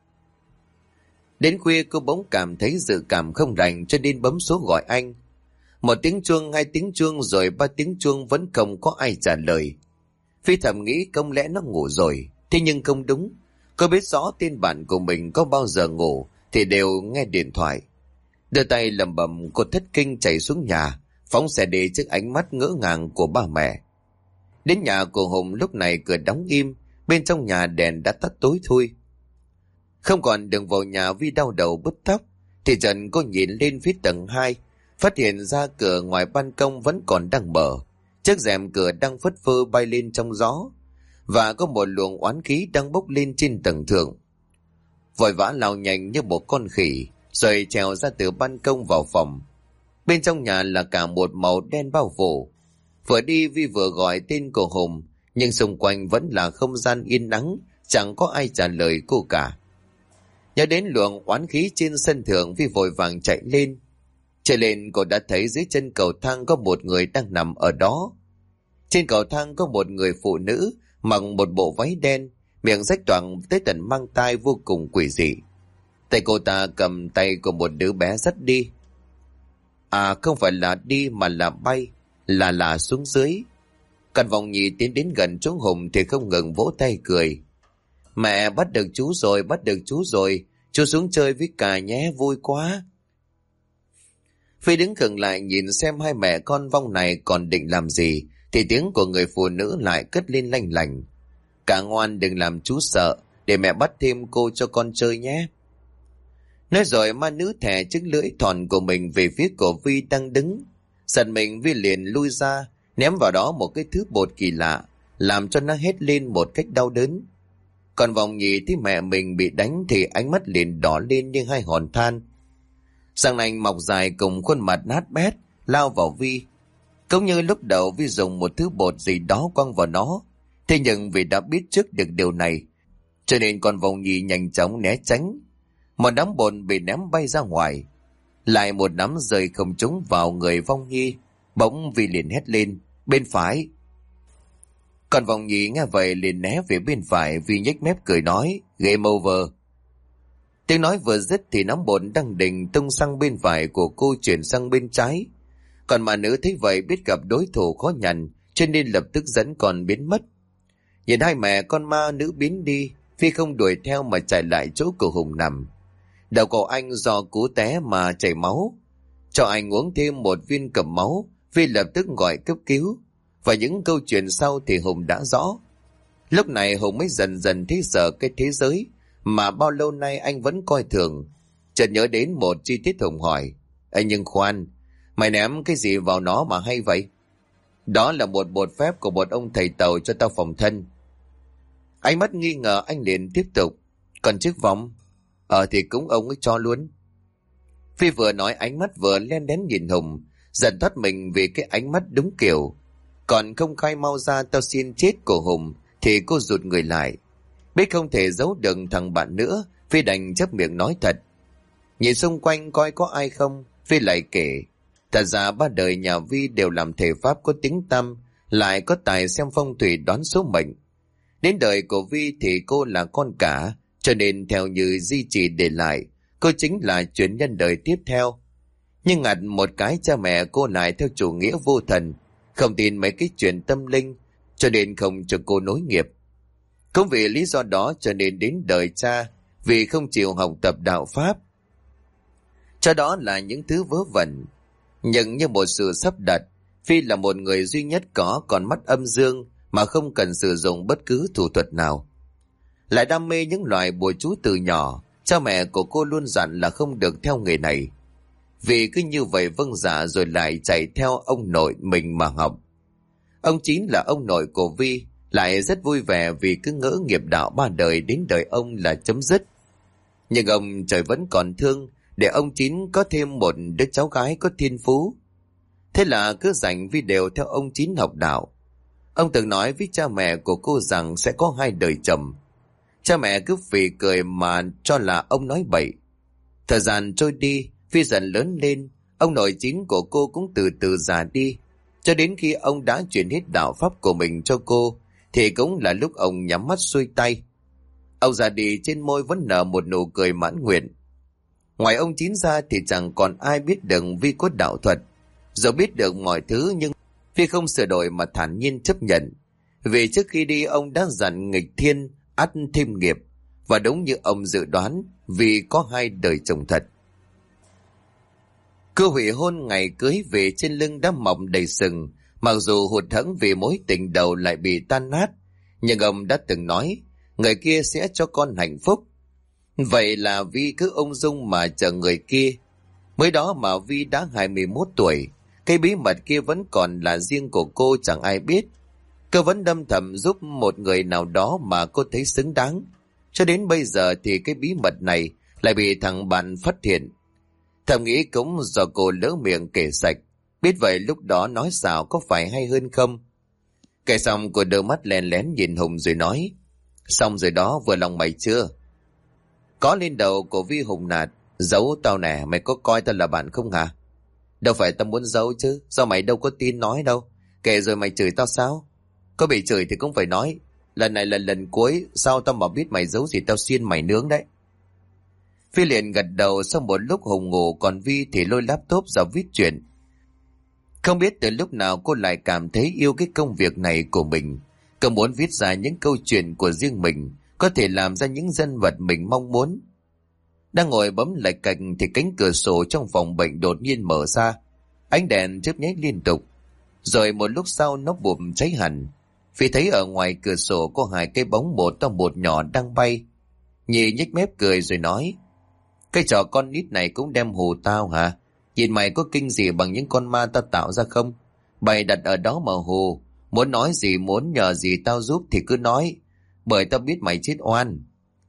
Đến khuya cô bỗng cảm thấy dự cảm không rành, cho nên bấm số gọi anh. 1 tiếng chuông, 2 tiếng chuông, rồi 3 tiếng chuông vẫn không có ai trả lời. Phi thầm nghĩ không lẽ nó ngủ rồi, thế nhưng không đúng. Cô biết rõ tên bạn của mình có bao giờ ngủ thì đều nghe điện thoại. Đưa tay lầm bầm, cô thất kinh chạy xuống nhà, phóng xe đi trước ánh mắt ngỡ ngàng của ba mẹ. Đến nhà của Hùng lúc này cửa đóng im, bên trong nhà đèn đã tắt tối thui. Không còn đường vào nhà, Vi đau đầu bứt tóc. Thì dần cô nhìn lên phía tầng 2, phát hiện ra cửa ngoài ban công vẫn còn đang mở, chiếc rèm cửa đang phất phơ bay lên trong gió, và có một luồng oán khí đang bốc lên trên tầng thượng. Vội vã lao nhanh như một con khỉ, rồi trèo ra từ ban công vào phòng. Bên trong nhà là cả một màu đen bao phủ. Vừa đi Vi vừa gọi tên của Hùng, nhưng xung quanh vẫn là không gian yên ắng, chẳng có ai trả lời cô cả. Nhớ đến luồng oán khí trên sân thượng, Vi vội vàng chạy lên. Chạy lên, cô đã thấy dưới chân cầu thang có một người đang nằm ở đó. Trên cầu thang có một người phụ nữ mặc một bộ váy đen, miệng rách toạc tới tận mang tai, vô cùng quỷ dị. Tay cô ta cầm tay của một đứa bé dắt đi. À, không phải là đi mà là bay, là xuống dưới. Còn Vòng Nhì tiến đến gần chú Hùng thì không ngừng vỗ tay cười. Mẹ, bắt được chú rồi, bắt được chú rồi. Chú xuống chơi với cả nhé, vui quá. Phi đứng khựng lại nhìn xem hai mẹ con Vong này còn định làm gì, thì tiếng của người phụ nữ lại cất lên lanh lành. Cả ngoan, đừng làm chú sợ, để mẹ bắt thêm cô cho con chơi nhé. Nói rồi ma nữ thè chiếc lưỡi thòn của mình về phía của Vi đang đứng. Giật mình, Vi liền lui ra, ném vào đó một cái thứ bột kỳ lạ, làm cho nó hét lên một cách đau đớn. Còn Vòng Nhì thấy mẹ mình bị đánh thì ánh mắt liền đỏ lên như hai hòn than. Răng nanh mọc dài cùng khuôn mặt nát bét lao vào Vi. Cũng như lúc đầu Vi dùng một thứ bột gì đó quăng vào nó, thế nhưng vì đã biết trước được điều này, cho nên con Vòng Nhì nhanh chóng né tránh. Một đám bột bị ném bay ra ngoài, lại một nắm rơi không trúng vào người Vong Nhi. Bỗng Vi liền hét lên, bên phải. Còn Vòng Nhì nghe vậy liền né về bên phải. Vi nhếch mép cười nói, game over. Tiếng nói vừa dứt thì nắm bột đang định tung sang bên phải của cô chuyển sang bên trái. Còn mà nữ thấy vậy biết gặp đối thủ khó nhằn, cho nên lập tức dẫn con biến mất. Nhìn hai mẹ con ma nữ biến đi, Phi không đuổi theo mà chạy lại chỗ của Hùng nằm. Đầu của anh do cú té mà chảy máu. Cho anh uống thêm một viên cầm máu, Phi lập tức gọi cấp cứu. Và những câu chuyện sau thì Hùng đã rõ. Lúc này Hùng mới dần dần thấy sợ cái thế giới mà bao lâu nay anh vẫn coi thường. Chợt nhớ đến một chi tiết. Hùng hỏi, Ê nhưng khoan, mày ném cái gì vào nó mà hay vậy? Đó là một bột phép của một ông thầy Tàu cho tao phòng thân. Ánh mắt nghi ngờ anh liền tiếp tục, còn chiếc vòng? Thì cũng ông ấy cho luôn. Phi vừa nói ánh mắt vừa len đén nhìn Hùng, dần thoát mình vì cái ánh mắt đúng kiểu. Còn không khai mau ra tao xin chết của Hùng thì cô rụt người lại. Biết không thể giấu được thằng bạn nữa, Phi đành chấp miệng nói thật. Nhìn xung quanh coi có ai không, Phi lại kể. Thật ra ba đời nhà Vi đều làm thầy pháp có tiếng tăm, lại có tài xem phong thủy đoán số mệnh. Đến đời của Vi thì cô là con cả, cho nên theo như di chỉ để lại, cô chính là truyền nhân đời tiếp theo. Nhưng ngặt một cái cha mẹ cô lại theo chủ nghĩa vô thần, không tin mấy cái chuyện tâm linh, cho nên không cho cô nối nghiệp. Cũng vì lý do đó cho nên đến đời cha, vì không chịu học tập đạo pháp, cho đó là những thứ vớ vẩn. Nhưng như một sự sắp đặt, Phi là một người duy nhất có con mắt âm dương mà không cần sử dụng bất cứ thủ thuật nào. Lại đam mê những loại bùa chú từ nhỏ, cha mẹ của cô luôn dặn là không được theo nghề này. Vì cứ như vậy vâng dạ rồi lại chạy theo ông nội mình mà học. Ông Chín là ông nội của Vi, lại rất vui vẻ vì cứ ngỡ nghiệp đạo ba đời đến đời ông là chấm dứt. Nhưng ông trời vẫn còn thương, để ông Chín có thêm một đứa cháu gái có thiên phú. Thế là cứ dành Vi đều theo ông Chín học đạo. Ông từng nói với cha mẹ của cô rằng sẽ có hai đời chồng. Cha mẹ cứ phì cười mà cho là ông nói bậy. Thời gian trôi đi, Vi dần lớn lên, ông nội Chín của cô cũng từ từ già đi. Cho đến khi ông đã chuyển hết đạo pháp của mình cho cô, thì cũng là lúc ông nhắm mắt xuôi tay. Ông già đi trên môi vẫn nở một nụ cười mãn nguyện. Ngoài ông Chín ra thì chẳng còn ai biết được Vi có đạo thuật. Dù biết được mọi thứ nhưng Vi không sửa đổi mà thản nhiên chấp nhận. Vì trước khi đi ông đã dặn nghịch thiên ắt thêm nghiệp. Và đúng như ông dự đoán, Vi có hai đời chồng thật. Cô hủy hôn ngày cưới về trên lưng đã mọc đầy sừng. Mặc dù hụt hẫng vì mối tình đầu lại bị tan nát, nhưng ông đã từng nói người kia sẽ cho con hạnh phúc. Vậy là Vi cứ ung dung mà chờ người kia. Mới đó mà Vi đã 21 tuổi. Cái bí mật kia vẫn còn là riêng của cô, chẳng ai biết. Cô vẫn đâm thầm giúp một người nào đó mà cô thấy xứng đáng. Cho đến bây giờ thì cái bí mật này lại bị thằng bạn phát hiện. Thầm nghĩ cũng do cô lỡ miệng kể sạch. Biết vậy lúc đó nói sao có phải hay hơn không? Kể xong cô đưa mắt lén lén nhìn Hùng rồi nói, xong rồi đó, vừa lòng mày chưa? Có lên đầu của Vi Hùng nạt, giấu tao nè, mày có coi tao là bạn không hả? Đâu phải tao muốn giấu chứ, sao mày đâu có tin nói đâu. Kể rồi mày chửi tao sao? Có bị chửi thì cũng phải nói. Lần này là lần cuối, sao tao mà biết mày giấu gì tao xiên mày nướng đấy. Phi liền gật đầu. Sau một lúc Hùng ngủ, còn Vi thì lôi laptop ra viết chuyện. Không biết từ lúc nào cô lại cảm thấy yêu cái công việc này của mình. Cô muốn viết ra những câu chuyện của riêng mình, có thể làm ra những nhân vật mình mong muốn. Đang ngồi bấm lạch cạch thì cánh cửa sổ trong phòng bệnh đột nhiên mở ra. Ánh đèn chớp nháy liên tục. Rồi một lúc sau nó bụm cháy hẳn. Vì thấy ở ngoài cửa sổ có hai cái bóng một to một nhỏ đang bay. Nhị nhếch mép cười rồi nói: cái trò con nít này cũng đem hù tao hả? Nhìn mày có kinh gì bằng những con ma tao tạo ra không? Bày đặt ở đó mà hù. Muốn nói gì, muốn nhờ gì tao giúp thì cứ nói, bởi tao biết mày chết oan.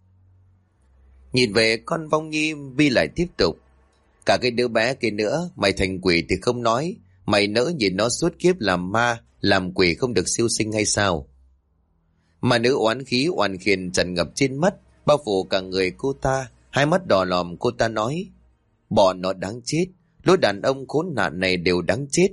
Nhìn về con Vong Nhi, Vi lại tiếp tục: cả cái đứa bé kia nữa, mày thành quỷ thì không nói, mày nỡ nhìn nó suốt kiếp làm ma, làm quỷ không được siêu sinh hay sao? Mà nữ oán khí oan khiên tràn ngập trên mắt, bao phủ cả người cô ta. Hai mắt đỏ lòm cô ta nói: bọn nó đáng chết, lũ đàn ông khốn nạn này đều đáng chết.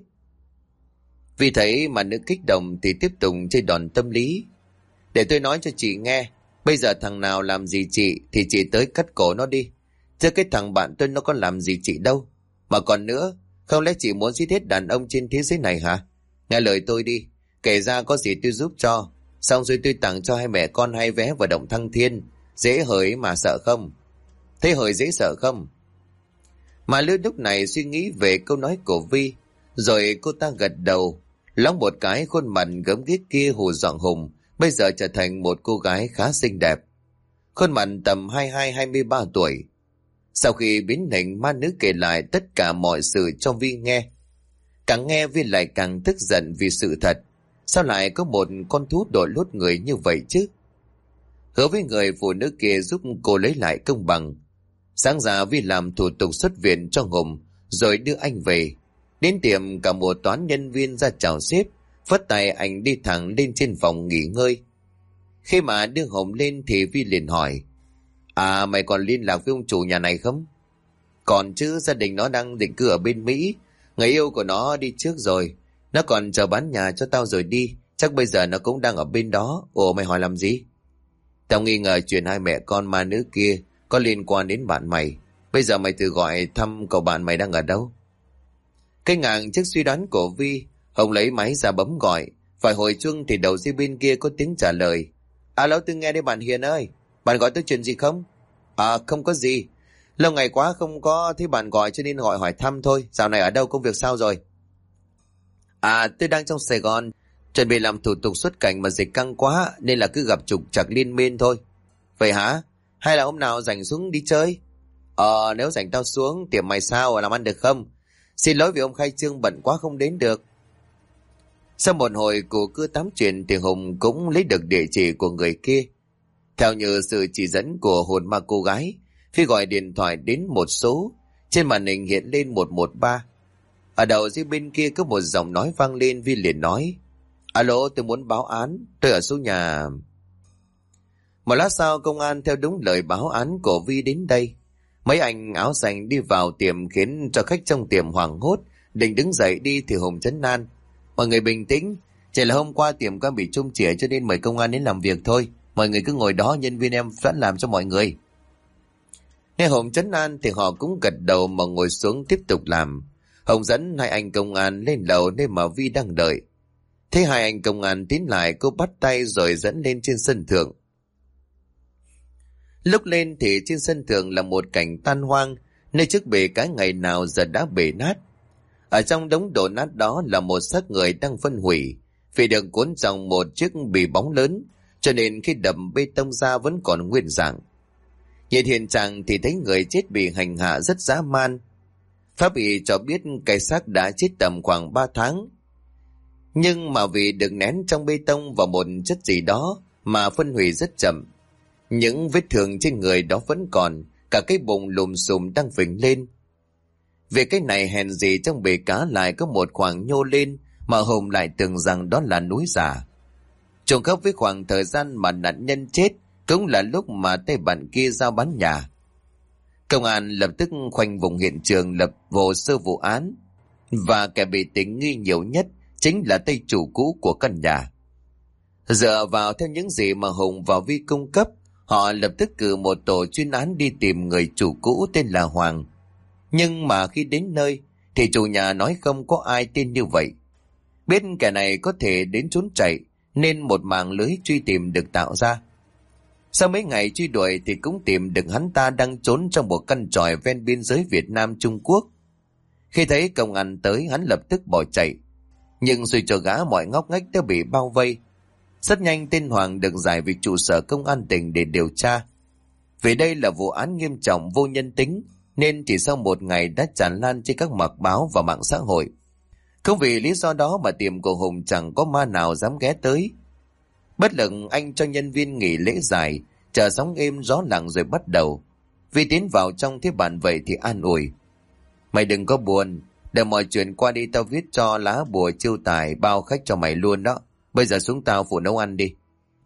Vì thấy mà nữ kích động thì tiếp tục chơi đòn tâm lý: để tôi nói cho chị nghe, bây giờ thằng nào làm gì chị thì chị tới cắt cổ nó đi, chứ cái thằng bạn tôi nó có làm gì chị đâu. Mà còn nữa, không lẽ chị muốn giết hết đàn ông trên thế giới này hả? Nghe lời tôi đi, kể ra có gì tôi giúp cho, xong rồi tôi tặng cho hai mẹ con hai vé vào động Thăng Thiên. Dễ hởi mà sợ không? Thế hởi dễ sợ không? Mà Lư lúc này suy nghĩ về câu nói của Vi, rồi cô ta gật đầu. Lóng một cái, khuôn mặt gớm ghiếc kia hù dọa Hùng bây giờ trở thành một cô gái khá xinh đẹp. Khuôn mặt tầm 22-23 tuổi. Sau khi biến hình, ma nữ kể lại tất cả mọi sự cho Vi nghe. Càng nghe Vi lại càng tức giận vì sự thật. Sao lại có một con thú đội lốt người như vậy chứ? Hứa với người phụ nữ kia giúp cô lấy lại công bằng. Sáng ra Vi làm thủ tục xuất viện cho Hùng, rồi đưa anh về. Đến tiệm cả một toán nhân viên ra chào sếp, phất tay anh đi thẳng lên trên phòng nghỉ ngơi. Khi mà đưa Hùng lên thì Vi liền hỏi: à, mày còn liên lạc với ông chủ nhà này không? Còn chứ, gia đình nó đang định cư ở bên Mỹ. Người yêu của nó đi trước rồi. Nó còn chờ bán nhà cho tao rồi đi. Chắc bây giờ nó cũng đang ở bên đó. Ồ, mày hỏi làm gì? Tao nghi ngờ chuyện hai mẹ con ma nữ kia có liên quan đến bạn mày. Bây giờ mày thử gọi thăm cậu bạn mày đang ở đâu. Kinh ngạc trước suy đoán của Vi, Hồng lấy máy ra bấm gọi. Phải hồi chuông thì đầu dây bên kia có tiếng trả lời: alo, tôi nghe đây bạn Hiền ơi. Bạn gọi tôi chuyện gì không? À, không có gì. Lâu ngày quá không có thấy bạn gọi cho nên gọi hỏi thăm thôi. Dạo này ở đâu, công việc sao rồi? À, tôi đang trong Sài Gòn, chuẩn bị làm thủ tục xuất cảnh mà dịch căng quá nên là cứ gặp trục trặc liên miên thôi. Vậy hả? Hay là hôm nào rảnh xuống đi chơi? Nếu rảnh tao xuống, tiệm mày sao, làm ăn được không? Xin lỗi vì ông khai trương bận quá không đến được. Sau một hồi cụ cứ tám chuyện thì Hùng cũng lấy được địa chỉ của người kia. Theo như sự chỉ dẫn của hồn ma cô gái, Phi gọi điện thoại đến một số, trên màn hình hiện lên 113. Ở đầu dưới bên kia có một giọng nói vang lên. Vi liền nói: alo, tôi muốn báo án, tôi ở số nhà. Một lát sau, công an theo đúng lời báo án của Vi đến đây. Mấy anh áo xanh đi vào tiệm khiến cho khách trong tiệm hoảng hốt, định đứng dậy đi thì Hùng trấn an: mọi người bình tĩnh, chỉ là hôm qua tiệm có bị trúng chĩa cho nên mời công an đến làm việc thôi. Mọi người cứ ngồi đó, nhân viên em sẵn làm cho mọi người. Nghe Hùng trấn an thì họ cũng gật đầu mà ngồi xuống tiếp tục làm. Hùng dẫn hai anh công an lên lầu nơi mà Vi đang đợi. Thấy hai anh công an tiến lại, cô bắt tay rồi dẫn lên trên sân thượng. Lúc lên thì trên sân thượng là một cảnh tan hoang, nơi trước bể cá ngày nào giờ đã bể nát. Ở trong đống đổ nát đó là một xác người đang phân hủy, vì được cuốn trong một chiếc bì bóng lớn, cho nên khi đập bê tông ra vẫn còn nguyên dạng. Nhìn hiện trạng thì thấy người chết bị hành hạ rất dã man. Pháp y cho biết cái xác đã chết tầm khoảng 3 tháng. Nhưng mà vì được nén trong bê tông và một chất gì đó mà phân hủy rất chậm. Những vết thương trên người đó vẫn còn, cả cái bụng lùm xùm đang phình lên. Về cái này hèn gì trong bể cá lại có một khoảng nhô lên mà Hùng lại tưởng rằng đó là núi giả. Trùng khớp với khoảng thời gian mà nạn nhân chết cũng là lúc mà tay bạn kia giao bán nhà. Công an lập tức khoanh vùng hiện trường, lập hồ sơ vụ án, và kẻ bị tình nghi nhiều nhất chính là tay chủ cũ của căn nhà. Dựa vào theo những gì mà Hùng và Vi cung cấp, họ lập tức cử một tổ chuyên án đi tìm người chủ cũ tên là Hoàng. Nhưng mà khi đến nơi thì chủ nhà nói không có ai tin như vậy. Biết kẻ này có thể đến trốn chạy nên một mảng lưới truy tìm được tạo ra. Sau mấy ngày truy đuổi thì cũng tìm được hắn ta đang trốn trong một căn tròi ven biên giới Việt Nam Trung Quốc. Khi thấy công an tới, hắn lập tức bỏ chạy, nhưng suy cho gã mọi ngóc ngách đã bị bao vây. Rất nhanh tên Hoàng được giải về trụ sở công an tỉnh để điều tra. Vì đây là vụ án nghiêm trọng vô nhân tính nên chỉ sau một ngày đã tràn lan trên các mặt báo và mạng xã hội. Không vì lý do đó mà tiệm của Hùng chẳng có ma nào dám ghé tới. Bất lực anh cho nhân viên nghỉ lễ dài, chờ sóng êm gió lặng rồi bắt đầu. Vì tiến vào trong thế bạn vậy thì an ủi: "Mày đừng có buồn, để mọi chuyện qua đi, tao viết cho lá bùa chiêu tài bao khách cho mày luôn đó. Bây giờ xuống tao phụ nấu ăn đi."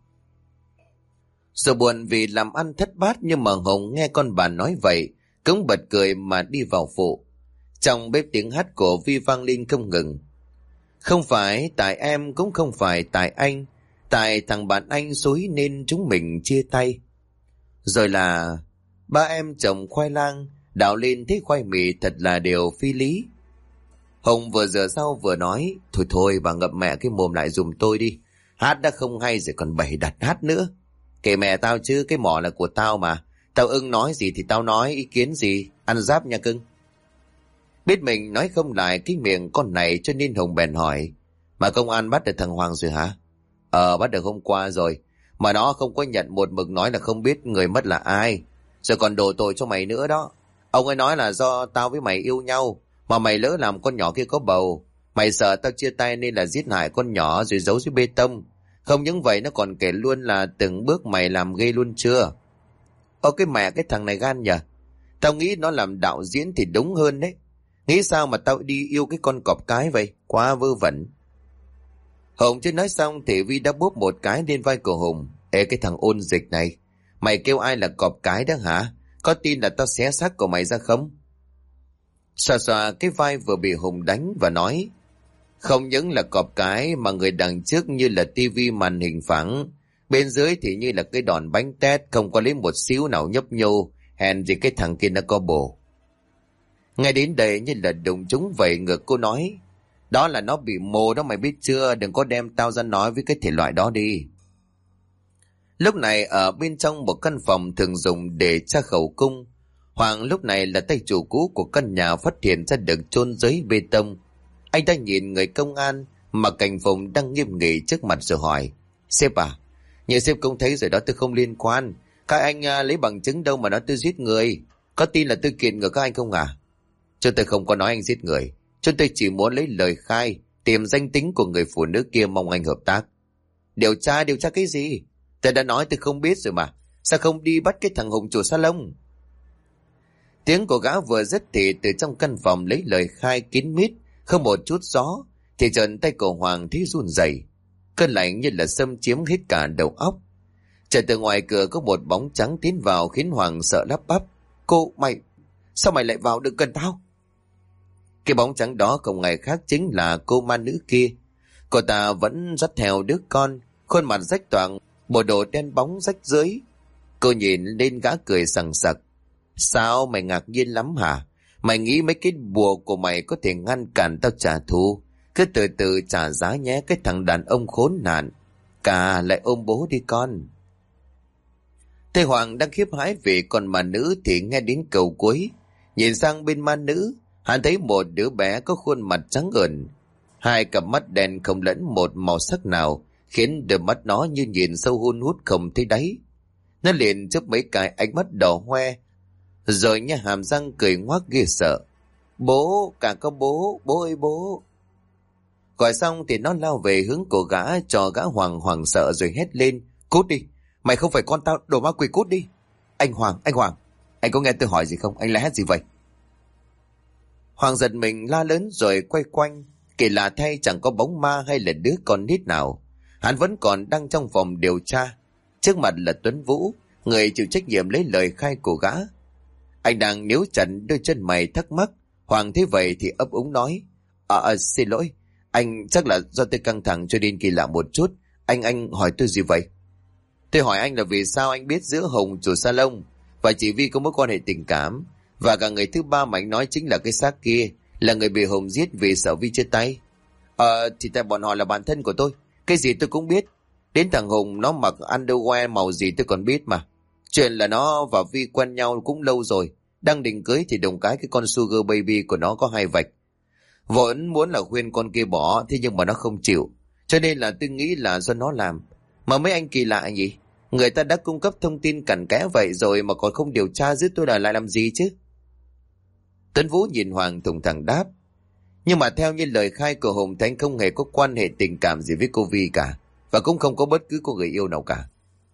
Dù buồn vì làm ăn thất bát nhưng mà Hùng nghe con bà nói vậy cũng bật cười mà đi vào phụ. Trong bếp tiếng hát của Vi vang lên không ngừng: "Không phải tại em, cũng không phải tại anh, tại thằng bạn anh xúi nên chúng mình chia tay." Rồi là: "Ba em trồng khoai lang, đào lên thấy khoai mì, thật là điều phi lý." Hùng vừa rửa rau vừa nói: Thôi thôi, bà ngậm mẹ cái mồm lại giùm tôi đi. Hát đã không hay rồi còn bày đặt hát nữa. Kể mẹ tao chứ, cái mỏ là của tao mà. Tao ưng nói gì thì tao nói, ý kiến gì, ăn giáp nha cưng. Biết mình nói không lại cái miệng con này cho nên Hùng bèn hỏi: "Mà công an bắt được thằng Hoàng rồi hả?" Bắt được hôm qua rồi. Mà nó không có nhận, một mực nói là không biết người mất là ai. Rồi còn đổ tội cho mày nữa đó. Ông ấy nói là do tao với mày yêu nhau, mà mày lỡ làm con nhỏ kia có bầu. Mày sợ tao chia tay nên là giết hại con nhỏ rồi giấu dưới bê tông. Không những vậy nó còn kể luôn là từng bước mày làm ghê luôn chưa. Cái mẹ cái thằng này gan nhỉ. Tao nghĩ nó làm đạo diễn thì đúng hơn đấy. Nghĩ sao mà tao đi yêu cái con cọp cái vậy, quá vơ vẩn. Hùng chưa nói xong thì Vi đã bóp một cái lên vai của Hùng: "Ê cái thằng ôn dịch này, mày kêu ai là cọp cái đó hả? Có tin là tao xé xác của mày ra không?" Xoa xoa cái vai vừa bị Hùng đánh và nói: "Không những là cọp cái mà người đằng trước như là tivi màn hình phẳng, bên dưới thì như là cái đòn bánh tét, không có lấy một xíu nào nhấp nhô, hèn gì cái thằng kia nó có bồ." Ngay đến đây như là đụng trúng vậy, ngược cô nói: "Đó là nó bị mồ đó mày biết chưa, đừng có đem tao ra nói với cái thể loại đó đi." Lúc này ở bên trong một căn phòng thường dùng để tra khẩu cung, Hoàng lúc này là tay chủ cũ của căn nhà phát hiện ra được chôn dưới bê tông. Anh ta nhìn người công an mà cảnh vùng đang nghiêm nghị trước mặt rồi hỏi: "Sếp à, như sếp cũng thấy rồi đó, tôi không liên quan. Các anh lấy bằng chứng đâu mà nói tôi giết người? Có tin là tôi kiện ngược các anh không à?" "Chúng tôi không có nói anh giết người. Chúng tôi chỉ muốn lấy lời khai, tìm danh tính của người phụ nữ kia, mong anh hợp tác." Điều tra cái gì? Tôi đã nói tôi không biết rồi mà. Sao không đi bắt cái thằng Hùng chủ salon?" Tiếng của gã vừa dứt thì từ trong căn phòng lấy lời khai kín mít, không một chút gió, thì trần tay của Hoàng thấy run rẩy. Cơn lạnh như là xâm chiếm hết cả đầu óc. Chợt từ ngoài cửa có một bóng trắng tiến vào khiến Hoàng sợ lắp bắp: Mày, sao mày lại vào được gần tao?" Cái bóng trắng đó không ai khác chính là cô ma nữ kia. Cô ta vẫn dắt theo đứa con, khuôn mặt rách toạc, bộ đồ đen bóng rách rưới. Cô nhìn lên gã cười sằng sặc: "Sao mày ngạc nhiên lắm hả? Mày nghĩ mấy cái bùa của mày có thể ngăn cản tao trả thù? Cứ từ từ trả giá nhé cái thằng đàn ông khốn nạn. Cả lại ôm bố đi con." Thầy Hoàng đang khiếp hãi vì con ma nữ thì nghe đến câu cuối. Nhìn sang bên ma nữ, hắn thấy một đứa bé có khuôn mặt trắng ẩn, hai cặp mắt đen không lẫn một màu sắc nào, khiến đôi mắt nó như nhìn sâu hun hút không thấy đáy. Nó liền chớp mấy cái ánh mắt đỏ hoe, rồi nha hàm răng cười ngoác ghê sợ: "Bố, cả có bố, bố ơi bố." Gọi xong thì nó lao về hướng của gã, cho gã Hoàng hoảng sợ rồi hét lên: "Cút đi, mày không phải con tao, đồ ma quỷ, cút đi." Anh Hoàng, anh có nghe tôi hỏi gì không? Anh la hét gì vậy?" Hoàng giật mình la lớn rồi quay quanh. Kỳ lạ thay chẳng có bóng ma hay là đứa con nít nào. Hắn vẫn còn đang trong phòng điều tra. Trước mặt là Tuấn Vũ, người chịu trách nhiệm lấy lời khai của gã. Anh đang níu chặt đôi chân mày thắc mắc. Hoàng thấy vậy thì ấp úng nói: Xin lỗi, anh chắc là do tôi căng thẳng cho nên kỳ lạ một chút. Anh hỏi tôi gì vậy?" "Tôi hỏi anh là vì sao anh biết giữa Hùng chủ salon và chị Vi có mối quan hệ tình cảm, và cả người thứ ba mà anh nói chính là cái xác kia Là người bị Hùng giết vì sợ Vi chia tay. Thì tại bọn họ là bạn thân của tôi. Cái gì tôi cũng biết. Đến thằng Hùng nó mặc underwear màu gì tôi còn biết mà. Chuyện là nó và Vi quen nhau cũng lâu rồi. Đang định cưới thì đùng cái con sugar baby của nó có hai vạch. Vốn muốn là khuyên con kia bỏ, thế nhưng mà nó không chịu. Cho nên là tôi nghĩ là do nó làm. Mà mấy anh kỳ lạ nhỉ? Người ta đã cung cấp thông tin cặn kẽ vậy rồi mà còn không điều tra giữ tôi lại làm gì chứ? Tuấn Vũ nhìn Hoàng thùng thẳng đáp. Nhưng mà theo như lời khai của Hùng thì anh không hề có quan hệ tình cảm gì với cô Vi cả. Và cũng không có bất cứ cô người yêu nào cả.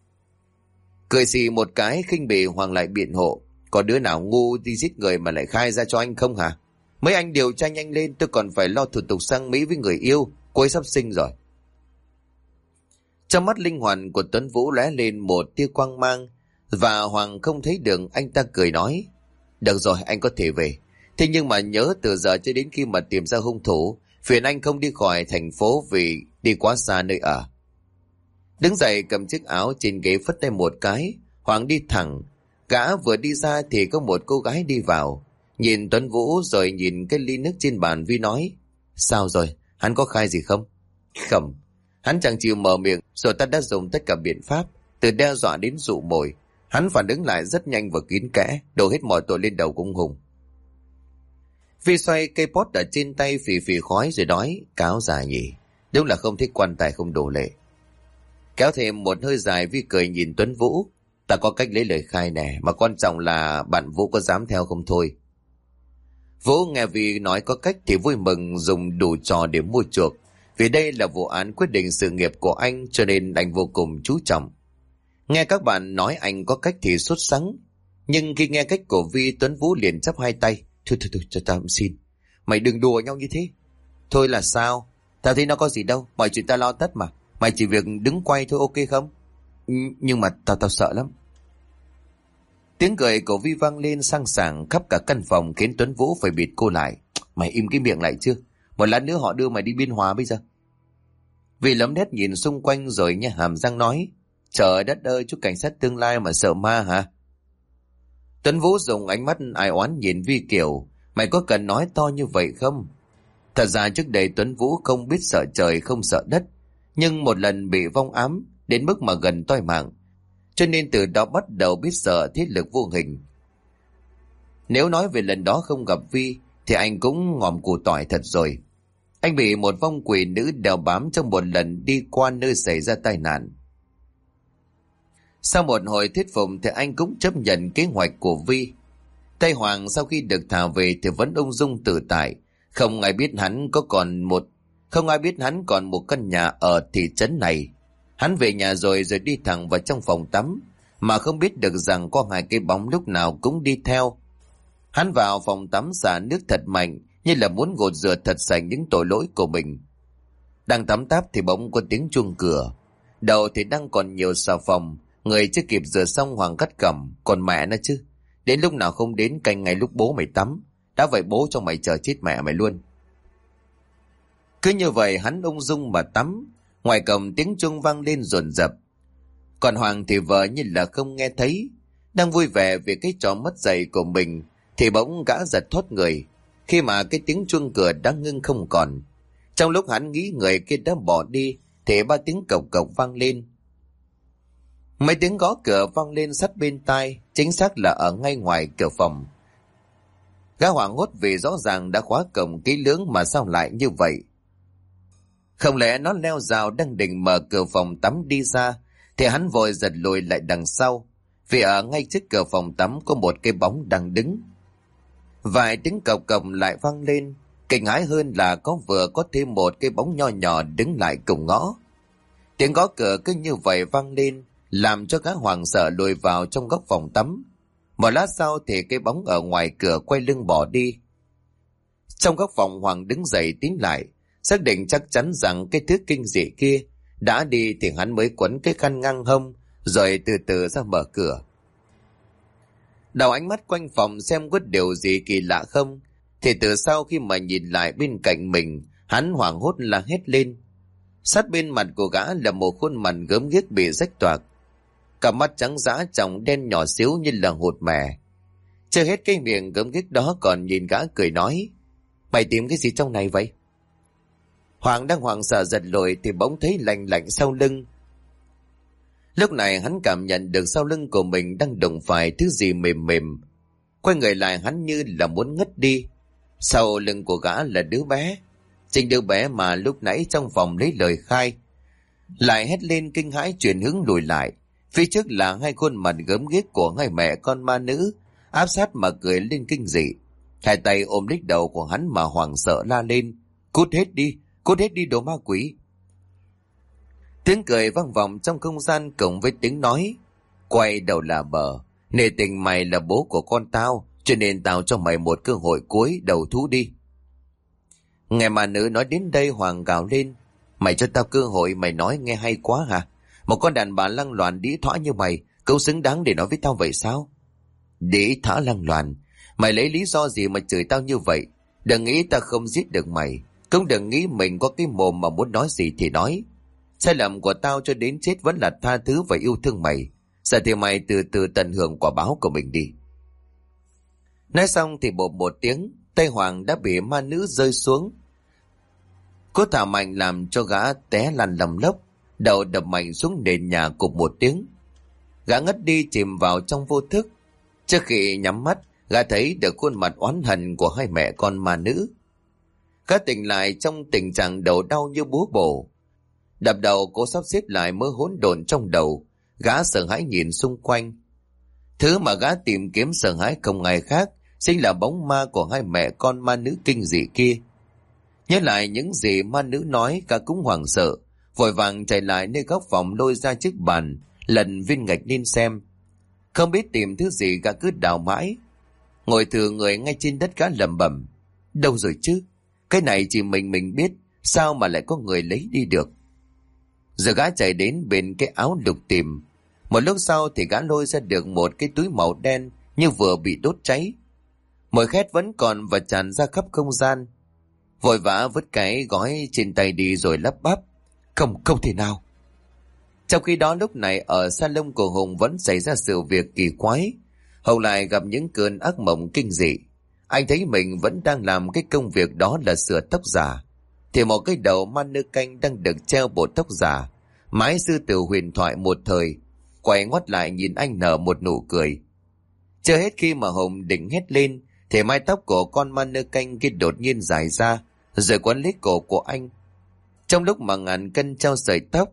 Cười xì một cái khinh bỉ, Hoàng lại biện hộ. Có đứa nào ngu đi giết người mà lại khai ra cho anh không hả? Mấy anh điều tra nhanh lên, tôi còn phải lo thủ tục sang Mỹ với người yêu. Cô ấy sắp sinh rồi. Trong mắt linh hoạt của Tuấn Vũ lóe lên một tia quang mang. Và Hoàng không thấy được, anh ta cười nói. Được rồi, anh có thể về. Thế nhưng mà nhớ từ giờ cho đến khi mà tìm ra hung thủ, phiền anh không đi khỏi thành phố vì đi quá xa nơi ở. Đứng dậy cầm chiếc áo trên ghế phất tay một cái, Hoàng đi thẳng. Gã vừa đi ra thì có một cô gái đi vào. Nhìn Tuấn Vũ rồi nhìn cái ly nước trên bàn, Vi nói. Sao rồi, hắn có khai gì không? Không, hắn chẳng chịu mở miệng, rồi ta đã dùng tất cả biện pháp, từ đe dọa đến dụ mồi. Hắn phản ứng lại rất nhanh và kín kẽ, đổ hết mọi tội lên đầu của ông Hùng. Vi xoay cây pot ở trên tay phì phì khói rồi nói. Cáo già nhỉ, đúng là không thích quan tài không đổ lệ. Kéo thêm một hơi dài, Vi cười nhìn Tuấn Vũ. Ta có cách lấy lời khai nè, mà quan trọng là bạn Vũ có dám theo không thôi. Vũ nghe Vi nói có cách thì vui mừng, dùng đủ trò để mua chuộc. Vì đây là vụ án quyết định sự nghiệp của anh, cho nên anh vô cùng chú trọng. Nghe các bạn nói anh có cách thì sốt sắng. Nhưng khi nghe cách của Vi, Tuấn Vũ liền chắp hai tay. Thôi, cho tao xin. Mày đừng đùa nhau như thế. Thôi là sao? Tao thấy nó có gì đâu, mọi chuyện tao lo tất mà. Mày chỉ việc đứng quay thôi, ok không? Nhưng mà tao sợ lắm. Tiếng cười của Vi vang lên sang sảng khắp cả căn phòng, khiến Tuấn Vũ phải bịt cô lại. Mày im cái miệng lại chưa? Một lát nữa họ đưa mày đi Biên Hòa bây giờ. Vi lấm nét nhìn xung quanh rồi nha hàm răng nói. Trời đất ơi, chú cảnh sát tương lai mà sợ ma hả? Tuấn Vũ dùng ánh mắt ai oán nhìn Vi kiểu. Mày có cần nói to như vậy không? Thật ra trước đây Tuấn Vũ không biết sợ trời không sợ đất. Nhưng một lần bị vong ám đến mức mà gần toi mạng, cho nên từ đó bắt đầu biết sợ thế lực vô hình. Nếu nói về lần đó không gặp Vi thì anh cũng ngòm củ tỏi thật rồi. Anh bị một vong quỷ nữ đeo bám trong một lần đi qua nơi xảy ra tai nạn. Sau một hồi thuyết phục thì anh cũng chấp nhận kế hoạch của Vi. Tây Hoàng sau khi được thả về thì vẫn ung dung tự tại. Không ai biết hắn còn một căn nhà ở thị trấn này. Hắn về nhà rồi đi thẳng vào trong phòng tắm, mà không biết được rằng có hai cái bóng lúc nào cũng đi theo. Hắn vào phòng tắm xả nước thật mạnh, như là muốn gột rửa thật sạch những tội lỗi của mình. Đang tắm táp thì bỗng có tiếng chuông cửa. Đầu thì đang còn nhiều xà phòng, người chưa kịp rửa xong Hoàng cắt cẩm. Còn mẹ nó chứ, đến lúc nào không đến canh ngay lúc bố mày tắm. Đã vậy bố cho mày chờ chết mẹ mày luôn. Cứ như vậy hắn ung dung mà tắm. Ngoài cổng tiếng chuông vang lên dồn dập. Còn Hoàng thì vờ như là không nghe thấy. Đang vui vẻ vì cái trò mất dạy của mình thì bỗng gã giật thoát người, khi mà cái tiếng chuông cửa đã ngưng không còn. Trong lúc hắn nghĩ người kia đã bỏ đi thì ba tiếng cộc cộc vang lên. Mấy tiếng gõ cửa vang lên sát bên tai, chính xác là ở ngay ngoài cửa phòng. Gã hoảng hốt vì rõ ràng đã khóa cổng kỹ lưỡng mà sao lại như vậy. Không lẽ nó leo rào đang định mở cửa phòng tắm đi ra thì hắn vội giật lùi lại đằng sau, vì ở ngay trước cửa phòng tắm có một cái bóng đang đứng. Vài tiếng cộc cộc lại vang lên, kinh hãi hơn là vừa có thêm một cái bóng nho nhỏ đứng lại cùng ngõ. Tiếng gõ cửa cứ như vậy vang lên, làm cho gã hoảng sợ lùi vào trong góc phòng tắm. Một lát sau thì cái bóng ở ngoài cửa quay lưng bỏ đi. Trong góc phòng Hoàng đứng dậy tiến lại, xác định chắc chắn rằng cái thứ kinh dị kia đã đi thì hắn mới quấn cái khăn ngang hông rồi từ từ ra mở cửa. Đào ánh mắt quanh phòng xem có điều gì kỳ lạ không, thì từ sau khi mà nhìn lại bên cạnh mình, hắn hoảng hốt la hét lên. Sát bên mặt của gã là một khuôn mặt gớm ghiếc bị rách toạc, cả mắt trắng dã tròng đen nhỏ xíu như là hột mè. Chưa hết cái miệng gớm ghiếc đó còn nhìn gã cười nói. Mày tìm cái gì trong này vậy? Hoàng đang hoảng sợ giật lùi thì bỗng thấy lạnh lạnh sau lưng. Lúc này hắn cảm nhận được sau lưng của mình đang đụng phải thứ gì mềm mềm. Quay người lại hắn như là muốn ngất đi. Sau lưng của gã là đứa bé. Chính đứa bé mà lúc nãy trong phòng lấy lời khai. Lại hét lên kinh hãi chuyển hướng lùi lại. Phía trước là hai khuôn mặt gớm ghiếc của hai mẹ con ma nữ, áp sát mà cười lên kinh dị. Hai tay ôm lấy đầu của hắn mà hoảng sợ la lên. Cút hết đi đồ ma quỷ. Tiếng cười vang vọng trong không gian cộng với tiếng nói. Quay đầu là bờ. Nể tình mày là bố của con tao, cho nên tao cho mày một cơ hội cuối đầu thú đi. Nghe mà nữ nói đến đây Hoàng gào lên. Mày cho tao cơ hội mày nói nghe hay quá hả? Một con đàn bà lăng loàn đĩ thỏa như mày, cậu xứng đáng để nói với tao vậy sao? Đĩ thả lăng loàn? Mày lấy lý do gì mà chửi tao như vậy? Đừng nghĩ tao không giết được mày. Cũng đừng nghĩ mình có cái mồm mà muốn nói gì thì nói. Sai lầm của tao cho đến chết vẫn là tha thứ và yêu thương mày. Giờ thì mày từ từ tận hưởng quả báo của mình đi. Nói xong thì bộp một tiếng, tay Hoàng đã bị ma nữ rơi xuống. Cô thả mạnh làm cho gã té lăn lầm lốc, đầu đập mạnh xuống nền nhà cục một tiếng. Gã ngất đi chìm vào trong vô thức. Trước khi nhắm mắt, gã thấy được khuôn mặt oán hận của hai mẹ con ma nữ. Gã tỉnh lại trong tình trạng đầu đau như búa bổ. Đập đầu cố sắp xếp lại mớ hỗn độn trong đầu. Gã sợ hãi nhìn xung quanh. Thứ mà gã tìm kiếm sợ hãi không ai khác chính là bóng ma của hai mẹ con ma nữ kinh dị kia. Nhớ lại những gì ma nữ nói, gã cũng hoảng sợ, vội vàng chạy lại nơi góc phòng lôi ra chiếc bàn, lần viên gạch lên xem. Không biết tìm thứ gì gã cứ đào mãi. Ngồi thừa người ngay trên đất gã lẩm bẩm. Đâu rồi chứ? Cái này chỉ mình biết, sao mà lại có người lấy đi được? Giờ gã chạy đến bên cái áo lục tìm. Một lúc sau thì gã lôi ra được một cái túi màu đen như vừa bị đốt cháy. Mùi khét vẫn còn và tràn ra khắp không gian. Vội vã vứt cái gói trên tay đi rồi lắp bắp. Không thể nào. Trong khi đó lúc này ở salon của Hùng vẫn xảy ra sự việc kỳ quái. Hùng lại gặp những cơn ác mộng kinh dị. Anh thấy mình vẫn đang làm cái công việc đó là sửa tóc giả. Thì một cái đầu ma nơ canh đang được treo bộ tóc giả. Mái sư tử huyền thoại một thời. Quay ngoắt lại nhìn anh nở một nụ cười. Chưa hết khi mà Hùng định hét lên thì mái tóc của con ma nơ canh kia đột nhiên dài ra rồi quấn lấy cổ của anh. Trong lúc mà ngàn cân treo sợi tóc,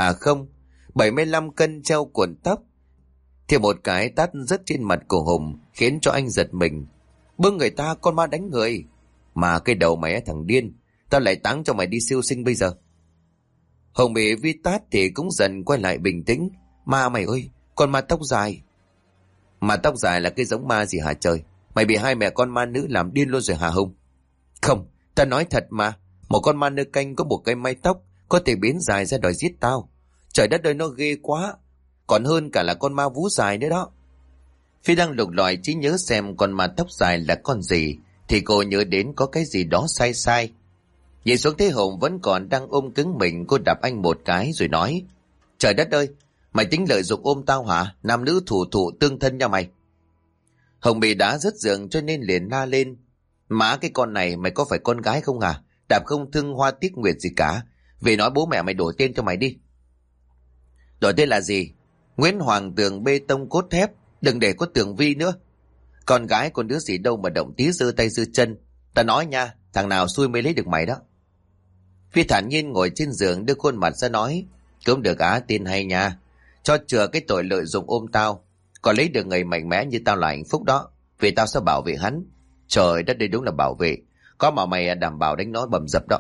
75 cân treo cuộn tóc, thì một cái tát rớt trên mặt của Hùng khiến cho anh giật mình. Bưng người ta, con ma đánh người. Mà cái đầu mày thằng điên, tao lại táng cho mày đi siêu sinh bây giờ. Hùng bị vi tát thì cũng dần quay lại bình tĩnh. Ma mày ơi, con ma tóc dài. Mà tóc dài là cái giống ma gì hả trời? Mày bị hai mẹ con ma nữ làm điên luôn rồi hả Hùng? Không, ta nói thật mà. Một con ma nơ canh có một cây mái tóc có thể biến dài ra đòi giết tao. Trời đất ơi, nó ghê quá. Còn hơn cả là con ma vú dài nữa đó. Phi đang lục lọi trí nhớ xem con ma tóc dài là con gì thì cô nhớ đến có cái gì đó sai sai. Nhìn xuống thấy Hùng vẫn còn đang ôm cứng mình, cô đạp anh một cái rồi nói. Trời đất ơi, mày tính lợi dụng ôm tao hả? Nam nữ thủ thụ tương thân nha mày. Hùng bị đá rớt giường cho nên liền la lên. Má cái con này, mày có phải con gái không à? Đạp không thương hoa tiếc nguyệt gì cả. Về nói bố mẹ mày đổi tên cho mày đi. Đổi tên là gì? Nguyễn Hoàng Tường bê tông cốt thép. Đừng để có Tường Vi nữa. Con gái con đứa gì đâu mà động tí giơ tay giơ chân. Ta nói nha, thằng nào xui mới lấy được mày đó. Phi thản nhiên ngồi trên giường đưa khuôn mặt ra nói. Cũng được á, tin hay nha. Cho chừa cái tội lợi dụng ôm tao. Còn lấy được người mạnh mẽ như tao là hạnh phúc đó. Vì tao sẽ bảo vệ hắn. Trời đất, đây đúng là bảo vệ. Có mà mày đảm bảo đánh nó bầm dập đó.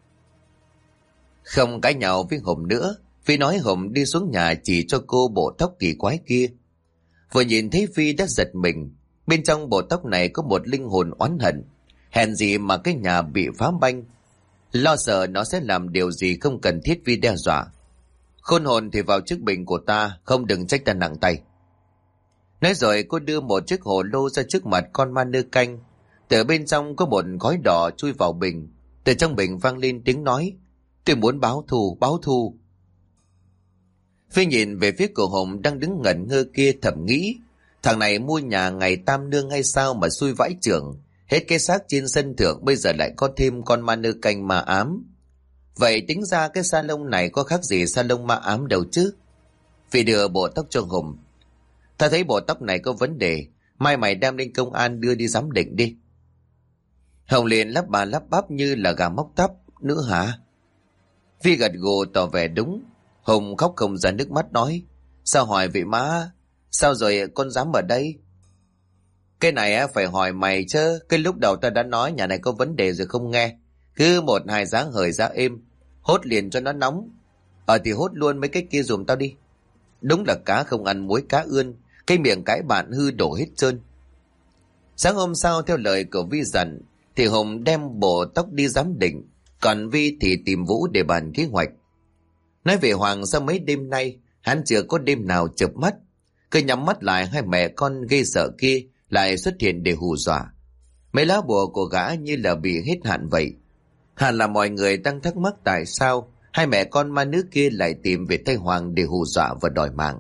Không cãi nhau với Hùng nữa, Phi nói Hùng đi xuống nhà chỉ cho cô bộ tóc kỳ quái kia. Vừa nhìn thấy Phi đã giật mình. Bên trong bộ tóc này có một linh hồn oán hận. Hèn gì mà cái nhà bị phá banh. Lo sợ nó sẽ làm điều gì không cần thiết Phi đe dọa. Khôn hồn thì vào chiếc bình của ta, không đừng trách ta nặng tay. Nói rồi cô đưa một chiếc hồ lô ra trước mặt con ma nơ canh. Từ bên trong có một gói đỏ chui vào bình. Từ trong bình vang lên tiếng nói. Tôi muốn báo thù. Phi nhìn về phía của Hùng đang đứng ngẩn ngơ kia thầm nghĩ. Thằng này mua nhà ngày tam nương hay sao mà xui vãi trưởng. Hết cái xác trên sân thượng, bây giờ lại có thêm con ma nơ canh ma ám. Vậy tính ra cái sa lông này có khác gì sa lông ma ám đâu chứ? Phi đưa bộ tóc cho Hùng. Ta thấy bộ tóc này có vấn đề, mai mày đem lên công an đưa đi giám định đi. Hồng liền lắp bà lắp bắp như là gà móc tóc. Nữa hả? Phi gật gù tỏ vẻ đúng. Hùng khóc không ra nước mắt nói: Sao hỏi vậy má? Sao rồi con dám ở đây? Cái này phải hỏi mày chứ. Cái lúc đầu ta đã nói nhà này có vấn đề rồi không nghe. Cứ một hai giá hời giá êm, hốt liền cho nó nóng. Thì hốt luôn mấy cái kia dùm tao đi. Đúng là cá không ăn muối cá ươn, cái miệng cái bạn hư đổ hết trơn. Sáng hôm sau theo lời của Vi dặn thì Hùng đem bộ tóc đi giám định, còn Vi thì tìm Vũ để bàn kế hoạch. Nói về Hoàng, sau mấy đêm nay hắn chưa có đêm nào chợp mắt. Cứ nhắm mắt lại, hai mẹ con ghê sợ kia lại xuất hiện để hù dọa. Mấy lá bùa của gã như là bị hết hạn vậy. Hẳn là mọi người đang thắc mắc tại sao hai mẹ con ma nữ kia lại tìm về Tây Hoàng để hù dọa và đòi mạng.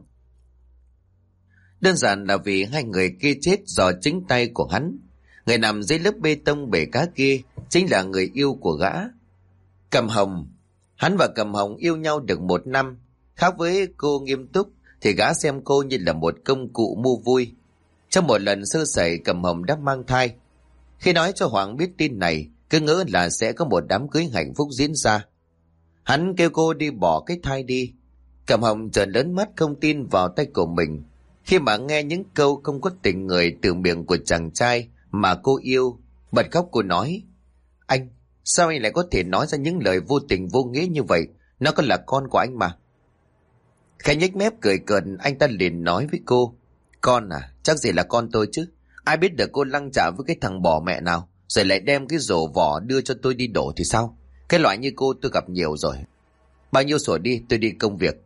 Đơn giản là vì hai người kia chết do chính tay của hắn. Người nằm dưới lớp bê tông bể cá kia chính là người yêu của gã, Cầm Hồng. Hắn và Cầm Hồng yêu nhau được 1 năm. Khác với cô nghiêm túc thì gã xem cô như là một công cụ mua vui. Trong một lần sơ sẩy, Cầm Hồng đã mang thai. Khi nói cho Hoàng biết tin này, cứ ngỡ là sẽ có một đám cưới hạnh phúc diễn ra. Hắn kêu cô đi bỏ cái thai đi. Cầm Hồng trợn lớn mắt không tin vào tay của mình khi mà nghe những câu không có tình người từ miệng của chàng trai mà cô yêu. Bật khóc, cô nói: Anh, sao anh lại có thể nói ra những lời vô tình vô nghĩa như vậy? Nó còn là con của anh mà. Khẽ nhếch mép cười cợt, anh ta liền nói với cô: Con à? Chắc gì là con tôi chứ. Ai biết được cô lăng trả với cái thằng bỏ mẹ nào rồi lại đem cái rổ vỏ đưa cho tôi đi đổ thì sao? Cái loại như cô tôi gặp nhiều rồi. Bao nhiêu sổ đi, tôi đi công việc.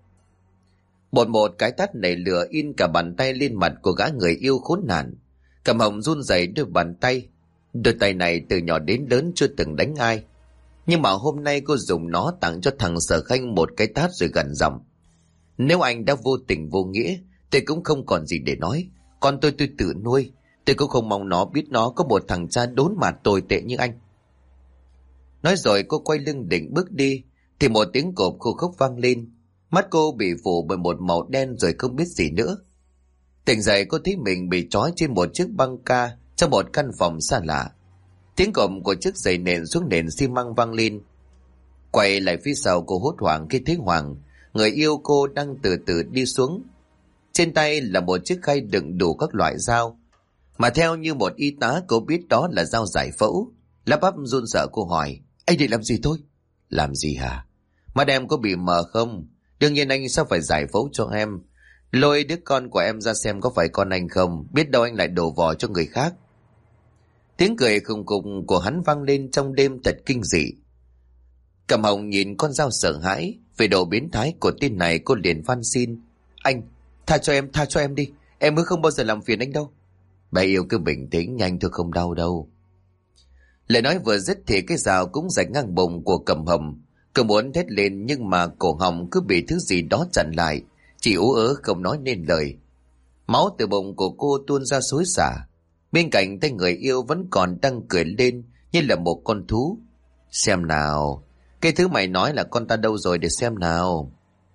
Một cái tát nảy lửa in cả bàn tay lên mặt của gã người yêu khốn nạn. Cầm Hồng run rẩy đôi bàn tay. Đôi tay này từ nhỏ đến lớn chưa từng đánh ai, nhưng mà hôm nay cô dùng nó tặng cho thằng Sở Khanh một cái tát rồi gằn giọng: Nếu anh đã vô tình vô nghĩa, tôi cũng không còn gì để nói. Con tôi tự nuôi. Tôi cũng không mong nó biết nó có một thằng cha đốn mặt tồi tệ như anh. Nói rồi cô quay lưng định bước đi thì một tiếng cộp khô khốc vang lên. Mắt cô bị phủ bởi một màu đen rồi không biết gì nữa. Tỉnh dậy, cô thấy mình bị trói trên một chiếc băng ca trong một căn phòng xa lạ. Tiếng cộp của chiếc giày nện xuống nền xi măng vang lên. Quay lại phía sau, cô hốt hoảng khi thấy Hoàng, người yêu cô, đang từ từ đi xuống. Trên tay là một chiếc khay đựng đủ các loại dao, mà theo như một y tá cô biết đó là dao giải phẫu. Lắp bắp run sợ, cô hỏi: Anh định làm gì thôi? Làm gì hả? Mắt em có bị mờ không? Đương nhiên anh sao phải giải phẫu cho em. Lôi đứa con của em ra xem có phải con anh không. Biết đâu anh lại đổ vỏ cho người khác. Tiếng cười khùng khùng của hắn vang lên trong đêm thật kinh dị. Cầm Hồng nhìn con dao sợ hãi. Về độ biến thái của tên này, cô liền van xin: Anh, tha cho em đi. Em mới không bao giờ làm phiền anh đâu. Bà yêu cứ bình tĩnh, nhanh thôi, không đau đâu. Lời nói vừa dứt thì cái dao cũng rạch ngang bụng của Cầm Hồng. Cô muốn thét lên nhưng mà cổ họng cứ bị thứ gì đó chặn lại, chỉ ú ớ không nói nên lời. Máu từ bụng của cô tuôn ra xối xả. Bên cạnh tay người yêu vẫn còn đang cười lên như là một con thú. Xem nào, cái thứ mày nói là con ta đâu rồi, để xem nào.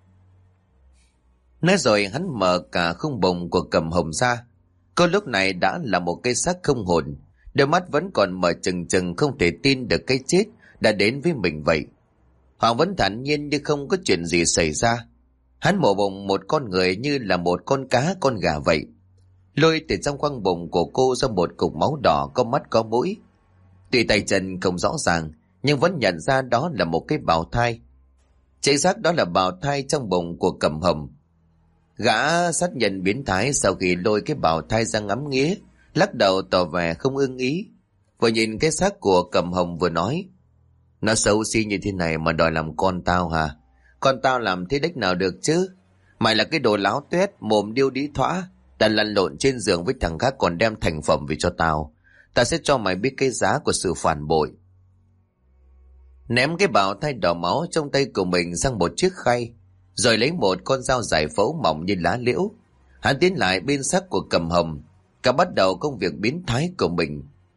Nói rồi hắn mở cả khung bụng của Cầm Hồng ra. Cô lúc này đã là một cái xác không hồn, đôi mắt vẫn còn mở trừng trừng, không thể tin được cái chết đã đến với mình vậy. Hoàng vẫn thản nhiên như không có chuyện gì xảy ra. Hắn mổ bụng một con người như là một con cá con gà vậy. Lôi từ trong khoang bụng của cô ra một cục máu đỏ có mắt có mũi. Tuy tay chân không rõ ràng nhưng vẫn nhận ra đó là một cái bào thai. Chính xác đó là bào thai trong bụng của Cầm Hồng. Gã sát nhân biến thái sau khi lôi cái bào thai ra ngắm nghía, lắc đầu tỏ vẻ không ưng ý. Vừa nhìn cái xác của Cầm Hồng vừa nói: Nó xấu xí như thế này mà đòi làm con tao hả? Con tao làm thế đếch nào được chứ? Mày là cái đồ láo tuét, mồm điêu đĩ thõa, đã lăn lộn trên giường với thằng khác còn đem thành phẩm về cho tao. Tao sẽ cho mày biết cái giá của sự phản bội. Ném cái bào thai đỏ máu trong tay của mình sang một chiếc khay, rồi lấy một con dao giải phẫu mỏng như lá liễu. Hắn tiến lại bên xác của Cầm Hồng, cả bắt đầu công việc biến thái của mình.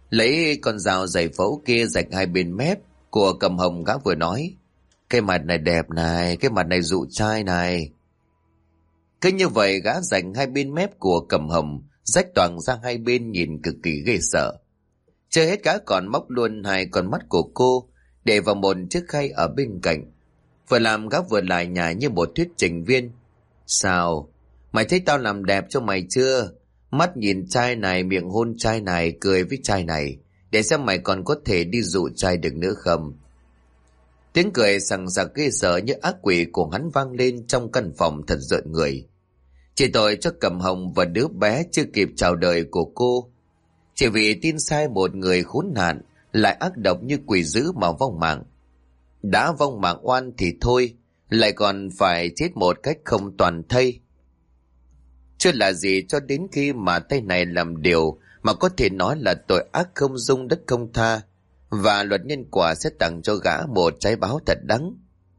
Lấy con dao dày phẫu kia rạch hai bên mép của Cầm Hồng, gã vừa nói: cái mặt này đẹp này, cái mặt này dụ trai này. Cứ như vậy gã rạch hai bên mép của Cầm Hồng, rách toang ra hai bên nhìn cực kỳ ghê sợ. Chưa hết gã còn móc luôn hai con mắt của cô để vào một chiếc khay ở bên cạnh. Vừa làm gã vừa lại nhải như một thuyết trình viên: sao, mày thấy tao làm đẹp cho mày chưa? Mắt nhìn trai này, miệng hôn trai này, cười với trai này, để xem mày còn có thể đi dụ trai được nữa không. Tiếng cười sằng sặc ghê sợ như ác quỷ của hắn vang lên trong căn phòng thật rợn người. Chỉ tội cho Cầm Hồng và đứa bé chưa kịp chào đời của cô. Chỉ vì tin sai một người khốn nạn, lại ác độc như quỷ dữ mà vong mạng. Đã vong mạng oan thì thôi, lại còn phải chết một cách không toàn thây. Chưa là gì cho đến khi mà tay này làm điều mà có thể nói là tội ác không dung đất không tha, và luật nhân quả sẽ tặng cho gã một trái báo thật đắng.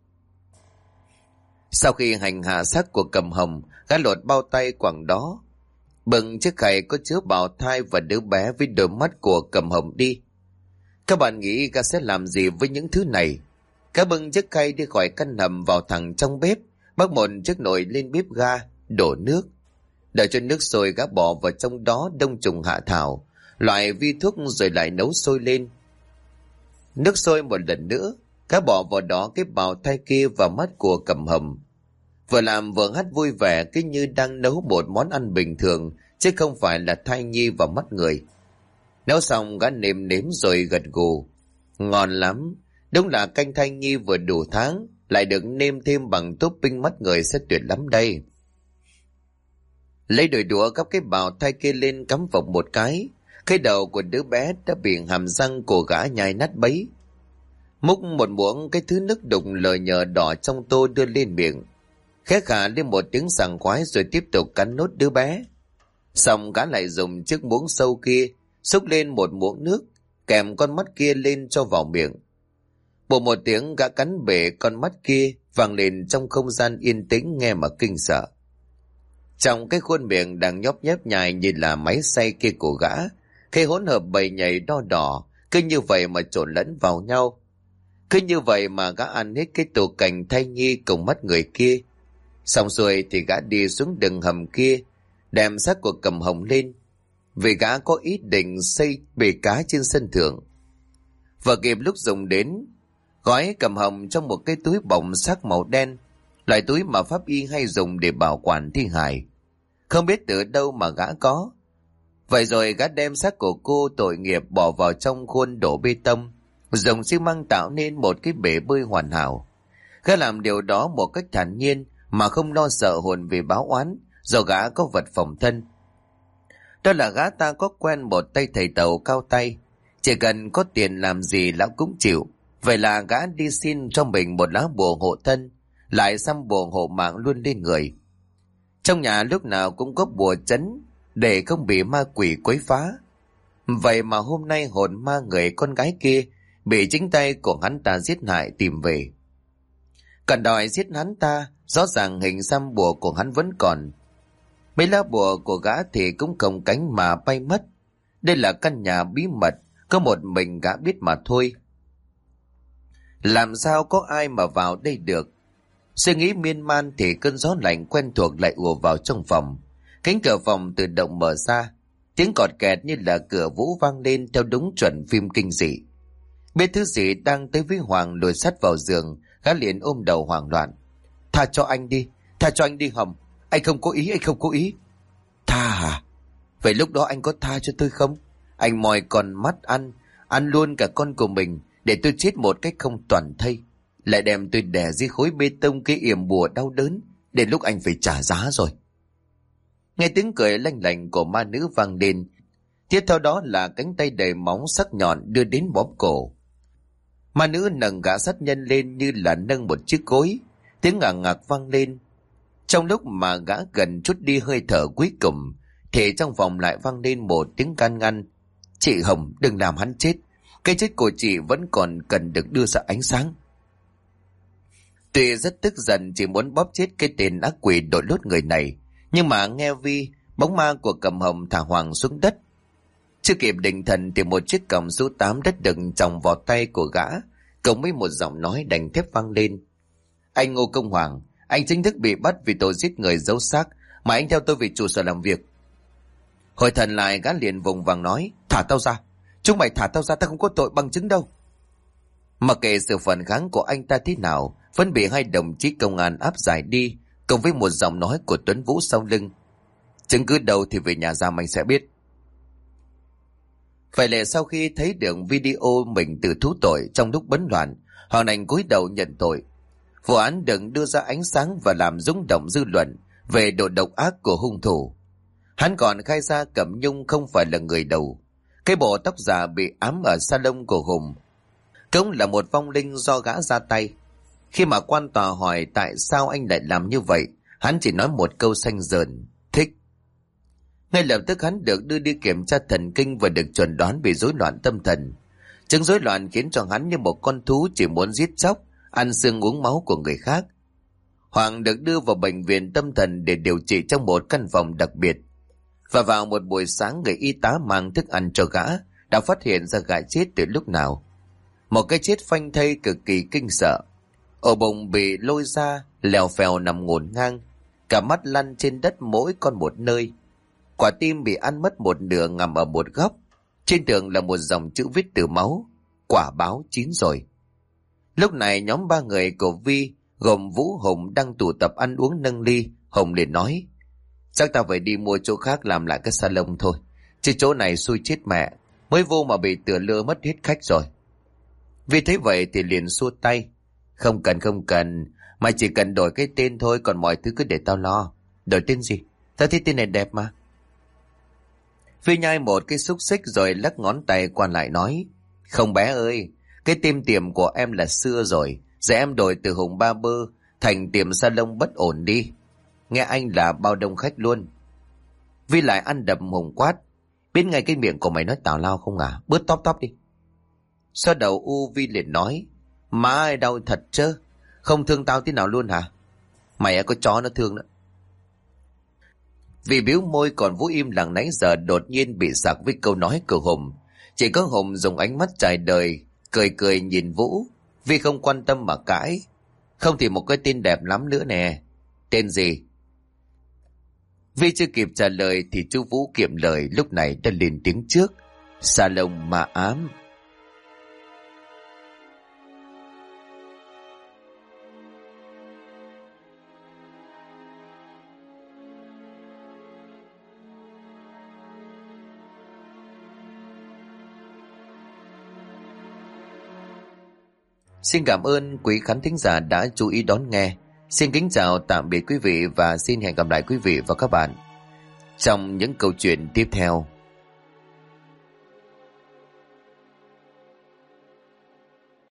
Sau khi hành hạ xác của Cầm Hồng, gã lột bao tay quẳng đó, bưng chiếc khay có chứa bào thai và đứa bé với đôi mắt của Cầm Hồng đi. Các bạn nghĩ gã sẽ làm gì với những thứ này? Gã bưng chiếc khay đi khỏi căn hầm vào thẳng trong bếp, bắc một chiếc nồi lên bếp ga, đổ nước. Đợi cho nước sôi, gã bỏ vào trong đó đông trùng hạ thảo, loại vi thuốc, rồi lại nấu sôi lên. Nước sôi một lần nữa, gã bỏ vào đó cái bào thai kia và mắt của Cầm Hồng. Vừa làm vừa hát vui vẻ, cứ như đang nấu một món ăn bình thường, chứ không phải là thai nhi vào mắt người. Nấu xong gã nếm nếm rồi gật gù: ngon lắm, đúng là canh thai nhi vừa đủ tháng, lại được nêm thêm bằng topping mắt người sẽ tuyệt lắm đây. Lấy đôi đũa gắp cái bào thai kia lên cắm vào một cái đầu của đứa bé đã bị hàm răng của gã nhai nát bấy. Múc một muỗng cái thứ nước đục lờ nhờ đỏ trong tô đưa lên miệng, khẽ khà lên một tiếng sảng khoái rồi tiếp tục cắn nốt đứa bé. Xong gã lại dùng chiếc muỗng sâu kia xúc lên một muỗng nước, kèm con mắt kia lên cho vào miệng. Bộ một tiếng gã cắn bể con mắt kia vang lên trong không gian yên tĩnh nghe mà kinh sợ. Trong cái khuôn miệng đang nhóp nhép nhai như là máy xay kia của gã, khi hỗn hợp bầy nhầy đo đỏ cứ như vậy mà trộn lẫn vào nhau. Cứ như vậy mà gã ăn hết cái tủ cành thai nhi cùng mắt người kia. Xong xuôi thì gã đi xuống đường hầm kia, đem xác của Cầm Hồng lên, vì gã có ý định xây bể cá trên sân thượng. Và kịp lúc dùng đến, gói Cầm Hồng trong một cái túi bọc xác màu đen, loại túi mà pháp y hay dùng để bảo quản thi hài. Không biết từ đâu mà gã có. Vậy rồi gã đem xác của cô tội nghiệp bỏ vào trong khuôn đổ bê tông, dùng xi măng tạo nên một cái bể bơi hoàn hảo. Gã làm điều đó một cách thản nhiên mà không lo sợ hồn về báo oán, do gã có vật phòng thân. Đó là gã ta có quen một tay thầy tàu cao tay, chỉ cần có tiền làm gì lão cũng chịu. Vậy là gã đi xin cho mình một lá bùa hộ thân, lại xăm bùa hộ mạng luôn lên người. Trong nhà lúc nào cũng có bùa trấn để không bị ma quỷ quấy phá. Vậy mà hôm nay hồn ma người con gái kia bị chính tay của hắn ta giết hại tìm về. Còn đòi giết hắn ta, rõ ràng hình xăm bùa của hắn vẫn còn. Mấy lá bùa của gã thì cũng không cánh mà bay mất. Đây là căn nhà bí mật, có một mình gã biết mà thôi. Làm sao có ai mà vào đây được? Suy nghĩ miên man thì cơn gió lạnh quen thuộc lại ùa vào trong phòng. Cánh cửa phòng tự động mở ra, tiếng cọt kẹt như là cửa vũ vang lên theo đúng chuẩn phim kinh dị. Biết thứ gì đang tới với Hoàng lùi sát vào giường, gã liền ôm đầu hoảng loạn: tha cho anh đi, tha cho anh đi Hồng, anh không có ý, anh không có ý. Tha hả? Vậy lúc đó anh có tha cho tôi không? Anh moi con mắt ăn luôn cả con của mình để tôi chết một cách không toàn thây, lại đem tôi đè dưới khối bê tông cái yểm bùa đau đớn, đến lúc anh phải trả giá rồi. Nghe tiếng cười lanh lảnh của ma nữ vang lên, tiếp theo đó là cánh tay đầy móng sắc nhọn đưa đến bóp cổ. Ma nữ nâng gã sát nhân lên như là nâng một chiếc cối, tiếng ngạc ngạc vang lên. Trong lúc mà gã gần chút đi hơi thở cuối cùng, thì trong phòng lại vang lên một tiếng can ngăn: chị Hồng, đừng làm hắn chết, cái chết của chị vẫn còn cần được đưa ra ánh sáng. Tuy rất tức giận chỉ muốn bóp chết cái tên ác quỷ đội lốt người này, nhưng mà nghe Vi, bóng ma của Cầm Hồng thả Hoàng xuống đất. Chưa kịp định thần thì một chiếc còng số 8 đất đựng trong vỏ tay của gã, cộng với một giọng nói đành thép vang lên. Anh Ngô Công Hoàng, anh chính thức bị bắt vì tội giết người giấu xác, mà anh theo tôi về trụ sở làm việc. Hồi thần lại, gã liền vùng vàng nói, thả tao ra, chúng mày thả tao ra, tao không có tội bằng chứng đâu. Mặc kệ sự phản kháng của anh ta thế nào, vẫn bị hai đồng chí công an áp giải đi, cộng với một giọng nói của Tuấn Vũ sau lưng. Chứng cứ đâu thì về nhà giam anh sẽ biết. Vậy là sau khi thấy được video mình tự thú tội trong lúc bấn loạn, Hoàng Anh cúi đầu nhận tội. Vụ án được đưa ra ánh sáng và làm rung động dư luận về độ độc ác của hung thủ. Hắn còn khai ra Cẩm Nhung không phải là người đầu. Cái bộ tóc giả bị ám ở salon của Hùng cũng là một vong linh do gã ra tay. Khi mà quan tòa hỏi tại sao anh lại làm như vậy, hắn chỉ nói một câu xanh dờn, thích. Ngay lập tức hắn được đưa đi kiểm tra thần kinh và được chẩn đoán bị rối loạn tâm thần. Chứng rối loạn khiến cho hắn như một con thú chỉ muốn giết chóc, ăn xương uống máu của người khác. Hoàng được đưa vào bệnh viện tâm thần để điều trị trong một căn phòng đặc biệt. Và vào một buổi sáng, người y tá mang thức ăn cho gã đã phát hiện ra gã chết từ lúc nào. Một cái chết phanh thây cực kỳ kinh sợ. Ổ bụng bị lôi ra, lèo phèo nằm ngổn ngang, cả mắt lăn trên đất mỗi con một nơi. Quả tim bị ăn mất một nửa nằm ở một góc. Trên tường là một dòng chữ viết từ máu, quả báo chín rồi. Lúc này nhóm 3 người của Vi gồm Vũ, Hùng đang tụ tập ăn uống nâng ly. Hùng liền nói, chắc tao phải đi mua chỗ khác làm lại cái salon thôi, chứ chỗ này xui chết mẹ, mới vô mà bị tựa lưa mất hết khách rồi. Vi thấy vậy thì liền xua tay, không cần, mày chỉ cần đổi cái tên thôi, còn mọi thứ cứ để tao lo. Đổi tên gì? Tao thấy tên này đẹp mà. Vi nhai một cái xúc xích rồi lắc ngón tay qua lại nói, không bé ơi, cái tên tiệm của em là xưa rồi, giờ em đổi từ Hùng Ba Bơ thành tiệm salon bất ổn đi. Nghe anh là bao đông khách luôn. Vi lại ăn đập Hùng quát, biết ngay cái miệng của mày nói tào lao không à, bớt tóp đi. Sau đầu U, Vi liền nói, má ơi đau thật chứ, không thương tao tí nào luôn hả? Mày có chó nó thương nữa. Vì biếu môi, còn Vũ im lặng nãy giờ đột nhiên bị sặc với câu nói của Hùng. Chỉ có Hùng dùng ánh mắt trải đời, cười nhìn Vũ. Vi không quan tâm mà cãi, không thì một cái tên đẹp lắm nữa nè. Tên gì? Vi chưa kịp trả lời thì chú Vũ kiệm lời lúc này đã lên tiếng trước, salon ma ám. Xin cảm ơn quý khán thính giả đã chú ý đón nghe. Xin kính chào tạm biệt quý vị và xin hẹn gặp lại quý vị và các bạn trong những câu chuyện tiếp theo.